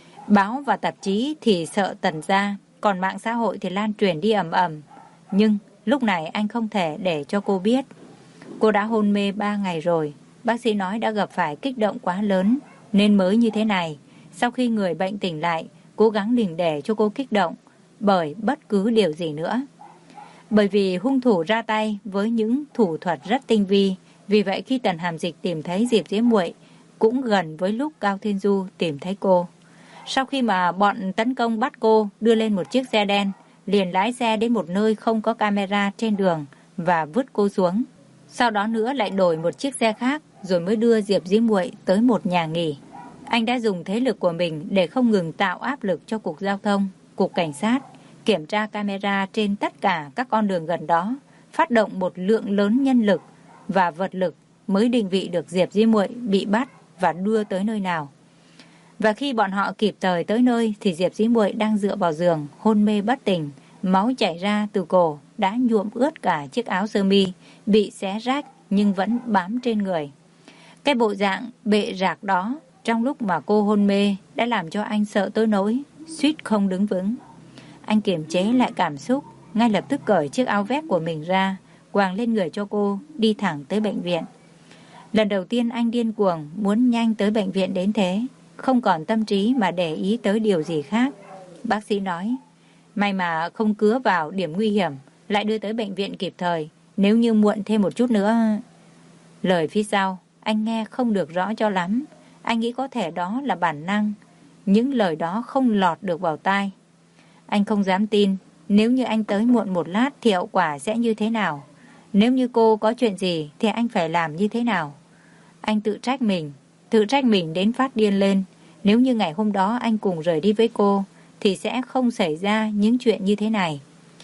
Báo và tạp chí thì sợ Tần gia, còn mạng xã hội thì lan truyền đi ầm ầm. Nhưng lúc này anh không thể để cho cô biết. Cô đã hôn mê 3 ngày rồi. Bác sĩ nói đã gặp phải kích động quá lớn nên mới như thế này. Sau khi người bệnh tỉnh lại, cố gắng đừng để cho cô kích động bởi bất cứ điều gì nữa. Bởi vì hung thủ ra tay với những thủ thuật rất tinh vi. Vì vậy khi Tần Hàm Dịch tìm thấy Diệp Dĩ Muội cũng gần với lúc Cao Thiên Du tìm thấy cô. Sau khi mà bọn tấn công bắt cô đưa lên một chiếc xe đen, liền lái xe đến một nơi không có camera trên đường và vứt cô xuống. Sau đó nữa lại đổi một chiếc xe khác rồi mới đưa Diệp Dĩ Muội tới một nhà nghỉ. Anh đã dùng thế lực của mình để không ngừng tạo áp lực cho Cục Giao thông, Cục Cảnh sát, kiểm tra camera trên tất cả các con đường gần đó, phát động một lượng lớn nhân lực và vật lực mới định vị được Diệp Dĩ Muội bị bắt và đưa tới nơi nào. Và khi bọn họ kịp thời tới nơi thì Diệp Dĩ Muội đang dựa vào giường, hôn mê bất tỉnh, Máu chảy ra từ cổ đã nhuộm ướt cả chiếc áo sơ mi bị xé rách nhưng vẫn bám trên người. Cái bộ dạng bệ rạc đó trong lúc mà cô hôn mê đã làm cho anh sợ tới nỗi suýt không đứng vững. Anh kiềm chế lại cảm xúc, ngay lập tức cởi chiếc áo vest của mình ra, quàng lên người cho cô, đi thẳng tới bệnh viện. Lần đầu tiên anh điên cuồng muốn nhanh tới bệnh viện đến thế, không còn tâm trí mà để ý tới điều gì khác. Bác sĩ nói, may mà không cứa vào điểm nguy hiểm, lại đưa tới bệnh viện kịp thời, nếu như muộn thêm một chút nữa. Lời phía sau, anh nghe không được rõ cho lắm, anh nghĩ có thể đó là bản năng, những lời đó không lọt được vào tai. Anh không dám tin, nếu như anh tới muộn một lát thì hậu quả sẽ như thế nào? Nếu như cô có chuyện gì thì anh phải làm như thế nào? Anh tự trách mình đến phát điên lên. Nếu như ngày hôm đó anh cùng rời đi với cô thì sẽ không xảy ra những chuyện như thế này.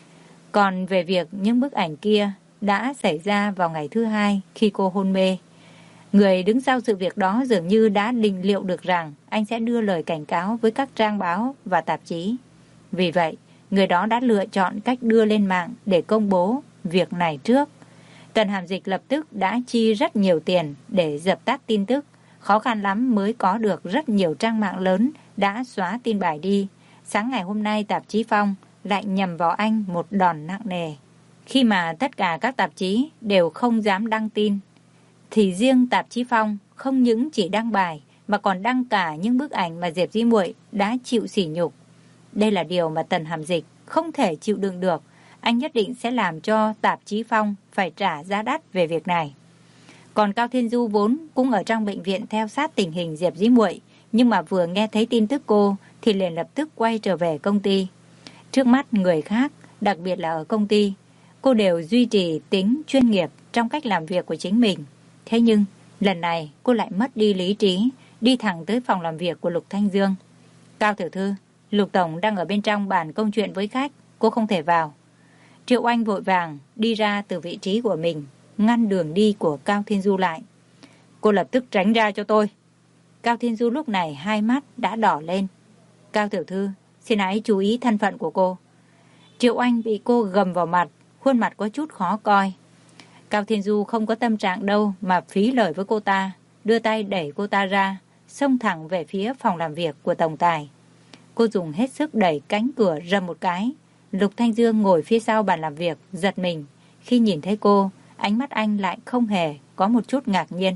Còn về việc những bức ảnh kia đã xảy ra vào ngày thứ hai khi cô hôn mê, người đứng sau sự việc đó dường như đã định liệu được rằng anh sẽ đưa lời cảnh cáo với các trang báo và tạp chí. Vì vậy, người đó đã lựa chọn cách đưa lên mạng để công bố việc này trước. Tần Hàm Dịch lập tức đã chi rất nhiều tiền để dập tắt tin tức. Khó khăn lắm mới có được rất nhiều trang mạng lớn đã xóa tin bài đi. Sáng ngày hôm nay tạp chí Phong lại nhầm vào anh một đòn nặng nề. Khi mà tất cả các tạp chí đều không dám đăng tin, thì riêng tạp chí Phong không những chỉ đăng bài mà còn đăng cả những bức ảnh mà Diệp Dĩ Muội đã chịu sỉ nhục. Đây là điều mà Tần Hàm Dịch không thể chịu đựng được. Anh nhất định sẽ làm cho tạp chí Phong phải trả giá đắt về việc này. Còn Cao Thiên Du vốn cũng ở trong bệnh viện theo sát tình hình Diệp Dĩ Muội, nhưng mà vừa nghe thấy tin tức cô thì liền lập tức quay trở về công ty. Trước mắt người khác, đặc biệt là ở công ty, cô đều duy trì tính chuyên nghiệp trong cách làm việc của chính mình. Thế nhưng lần này cô lại mất đi lý trí, đi thẳng tới phòng làm việc của Lục Thanh Dương. Cao tiểu thư, Lục tổng đang ở bên trong bàn công chuyện với khách, cô không thể vào. Triệu Anh vội vàng đi ra từ vị trí của mình, ngăn đường đi của Cao Thiên Du lại. Cô lập tức tránh ra cho tôi. Cao Thiên Du lúc này hai mắt đã đỏ lên. Cao tiểu thư, xin hãy chú ý thân phận của cô. Triệu Anh bị cô gầm vào mặt, khuôn mặt có chút khó coi. Cao Thiên Du không có tâm trạng đâu mà phí lời với cô ta, đưa tay đẩy cô ta ra, xông thẳng về phía phòng làm việc của tổng tài. Cô dùng hết sức đẩy cánh cửa rầm một cái. Lục Thanh Dương ngồi phía sau bàn làm việc, giật mình. Khi nhìn thấy cô, ánh mắt anh lại không hề có một chút ngạc nhiên.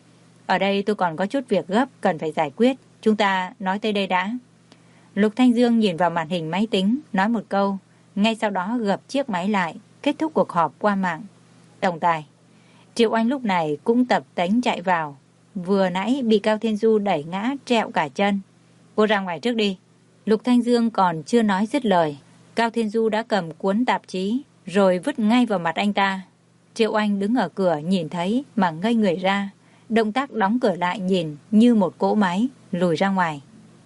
Ở đây tôi còn có chút việc gấp cần phải giải quyết, chúng ta nói tới đây đã. Lục Thanh Dương nhìn vào màn hình máy tính, nói một câu, ngay sau đó gập chiếc máy lại, kết thúc cuộc họp qua mạng. Tổng tài. Triệu Anh lúc này cũng tập tánh chạy vào, vừa nãy bị Cao Thiên Du đẩy ngã trẹo cả chân. Cô ra ngoài trước đi. Lục Thanh Dương còn chưa nói dứt lời, Cao Thiên Du đã cầm cuốn tạp chí rồi vứt ngay vào mặt anh ta. Triệu Anh đứng ở cửa nhìn thấy mà ngây người ra, động tác đóng cửa lại nhìn như một cỗ máy lùi ra ngoài.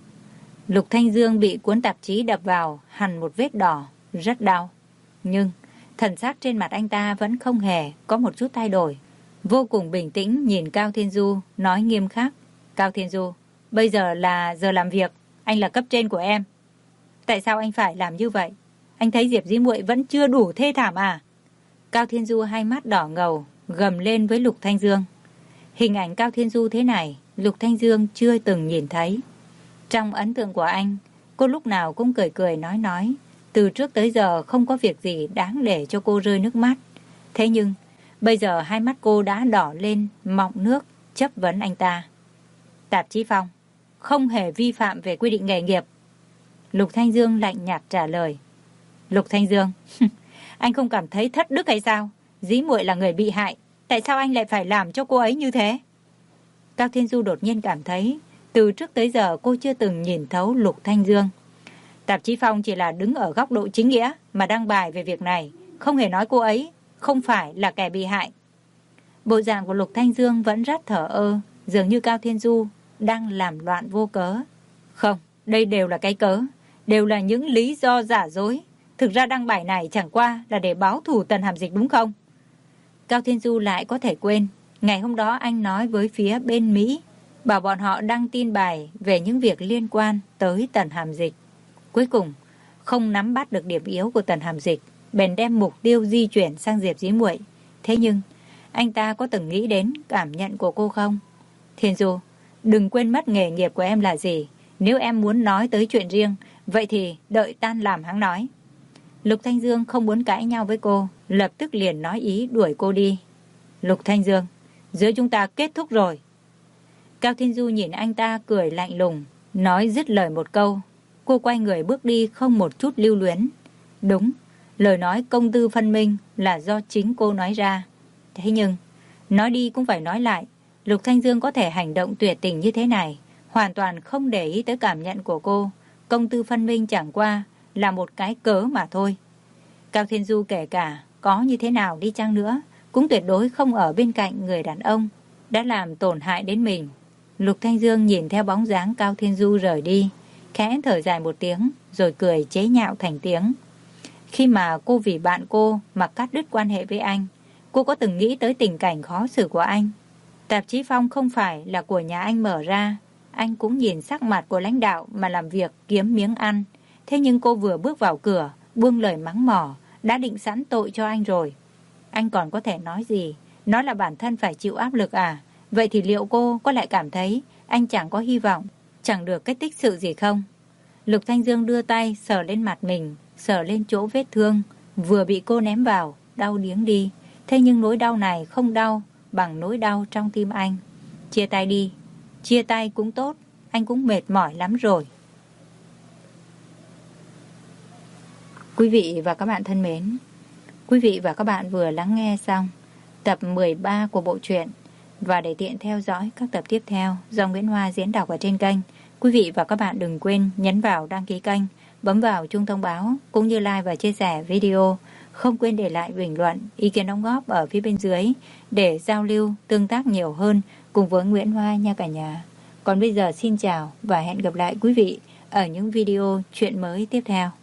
Lục Thanh Dương bị cuốn tạp chí đập vào hằn một vết đỏ, rất đau. Nhưng thần sắc trên mặt anh ta vẫn không hề có một chút thay đổi, vô cùng bình tĩnh nhìn Cao Thiên Du, nói nghiêm khắc. Cao Thiên Du, bây giờ là giờ làm việc, anh là cấp trên của em. Tại sao anh phải làm như vậy? Anh thấy Diệp Dĩ Muội vẫn chưa đủ thê thảm à? Cao Thiên Du hai mắt đỏ ngầu, gầm lên với Lục Thanh Dương. Hình ảnh Cao Thiên Du thế này, Lục Thanh Dương chưa từng nhìn thấy. Trong ấn tượng của anh, cô lúc nào cũng cười cười nói. Từ trước tới giờ không có việc gì đáng để cho cô rơi nước mắt. Thế nhưng, bây giờ hai mắt cô đã đỏ lên, mọng nước, chất vấn anh ta. Tạp chí Phong không hề vi phạm về quy định nghề nghiệp. Lục Thanh Dương lạnh nhạt trả lời. Lục Thanh Dương, anh không cảm thấy thất đức hay sao? Dĩ Muội là người bị hại, tại sao anh lại phải làm cho cô ấy như thế? Cao Thiên Du đột nhiên cảm thấy, từ trước tới giờ cô chưa từng nhìn thấu Lục Thanh Dương. Tạp chí Phong chỉ là đứng ở góc độ chính nghĩa mà đăng bài về việc này, không hề nói cô ấy không phải là kẻ bị hại. Bộ dạng của Lục Thanh Dương vẫn rất thờ ơ, dường như Cao Thiên Du đang làm loạn vô cớ. Không, đây đều là cái cớ, đều là những lý do giả dối. Thực ra đăng bài này chẳng qua là để báo thù Tần Hàm Dịch đúng không? Cao Thiên Du lại có thể quên, ngày hôm đó anh nói với phía bên Mỹ, bảo bọn họ đăng tin bài về những việc liên quan tới Tần Hàm Dịch. Cuối cùng, không nắm bắt được điểm yếu của Tần Hàm Dịch, bèn đem mục tiêu di chuyển sang Diệp Dĩ Muội. Thế nhưng, anh ta có từng nghĩ đến cảm nhận của cô không? Thiên Du, đừng quên mất nghề nghiệp của em là gì. Nếu em muốn nói tới chuyện riêng, vậy thì đợi tan làm hẵng nói. Lục Thanh Dương không muốn cãi nhau với cô, lập tức liền nói ý đuổi cô đi. Lục Thanh Dương, giữa chúng ta kết thúc rồi. Cao Thiên Du nhìn anh ta cười lạnh lùng, nói dứt lời một câu. Cô quay người bước đi không một chút lưu luyến. Đúng, lời nói công tư phân minh là do chính cô nói ra. Thế nhưng, nói đi cũng phải nói lại. Lục Thanh Dương có thể hành động tuyệt tình như thế này, hoàn toàn không để ý tới cảm nhận của cô. Công tư phân minh chẳng qua là một cái cớ mà thôi. Cao Thiên Du kể cả có như thế nào đi chăng nữa, cũng tuyệt đối không ở bên cạnh người đàn ông đã làm tổn hại đến mình. Lục Thanh Dương nhìn theo bóng dáng Cao Thiên Du rời đi, khẽ thở dài một tiếng, rồi cười chế nhạo thành tiếng. Khi mà cô vì bạn cô mà cắt đứt quan hệ với anh, cô có từng nghĩ tới tình cảnh khó xử của anh? Tạp chí Phong không phải là của nhà anh mở ra, anh cũng nhìn sắc mặt của lãnh đạo mà làm việc kiếm miếng ăn. Thế nhưng cô vừa bước vào cửa, buông lời mắng mỏ, đã định sẵn tội cho anh rồi. Anh còn có thể nói gì? Nói là bản thân phải chịu áp lực à? Vậy thì liệu cô có lại cảm thấy anh chẳng có hy vọng, chẳng được cái tích sự gì không? Lục Thanh Dương đưa tay sờ lên mặt mình, sờ lên chỗ vết thương vừa bị cô ném vào, đau điếng đi. Thế nhưng nỗi đau này không đau bằng nỗi đau trong tim anh. Chia tay đi, chia tay cũng tốt, anh cũng mệt mỏi lắm rồi. Quý vị và các bạn thân mến, quý vị và các bạn vừa lắng nghe xong tập 13 của bộ truyện. Và để tiện theo dõi các tập tiếp theo do Nguyễn Hoa diễn đọc ở trên kênh, quý vị và các bạn đừng quên nhấn vào đăng ký kênh, bấm vào chuông thông báo, cũng như like và chia sẻ video. Không quên để lại bình luận, ý kiến đóng góp ở phía bên dưới để giao lưu, tương tác nhiều hơn cùng với Nguyễn Hoa nha cả nhà. Còn bây giờ xin chào và hẹn gặp lại quý vị ở những video chuyện mới tiếp theo.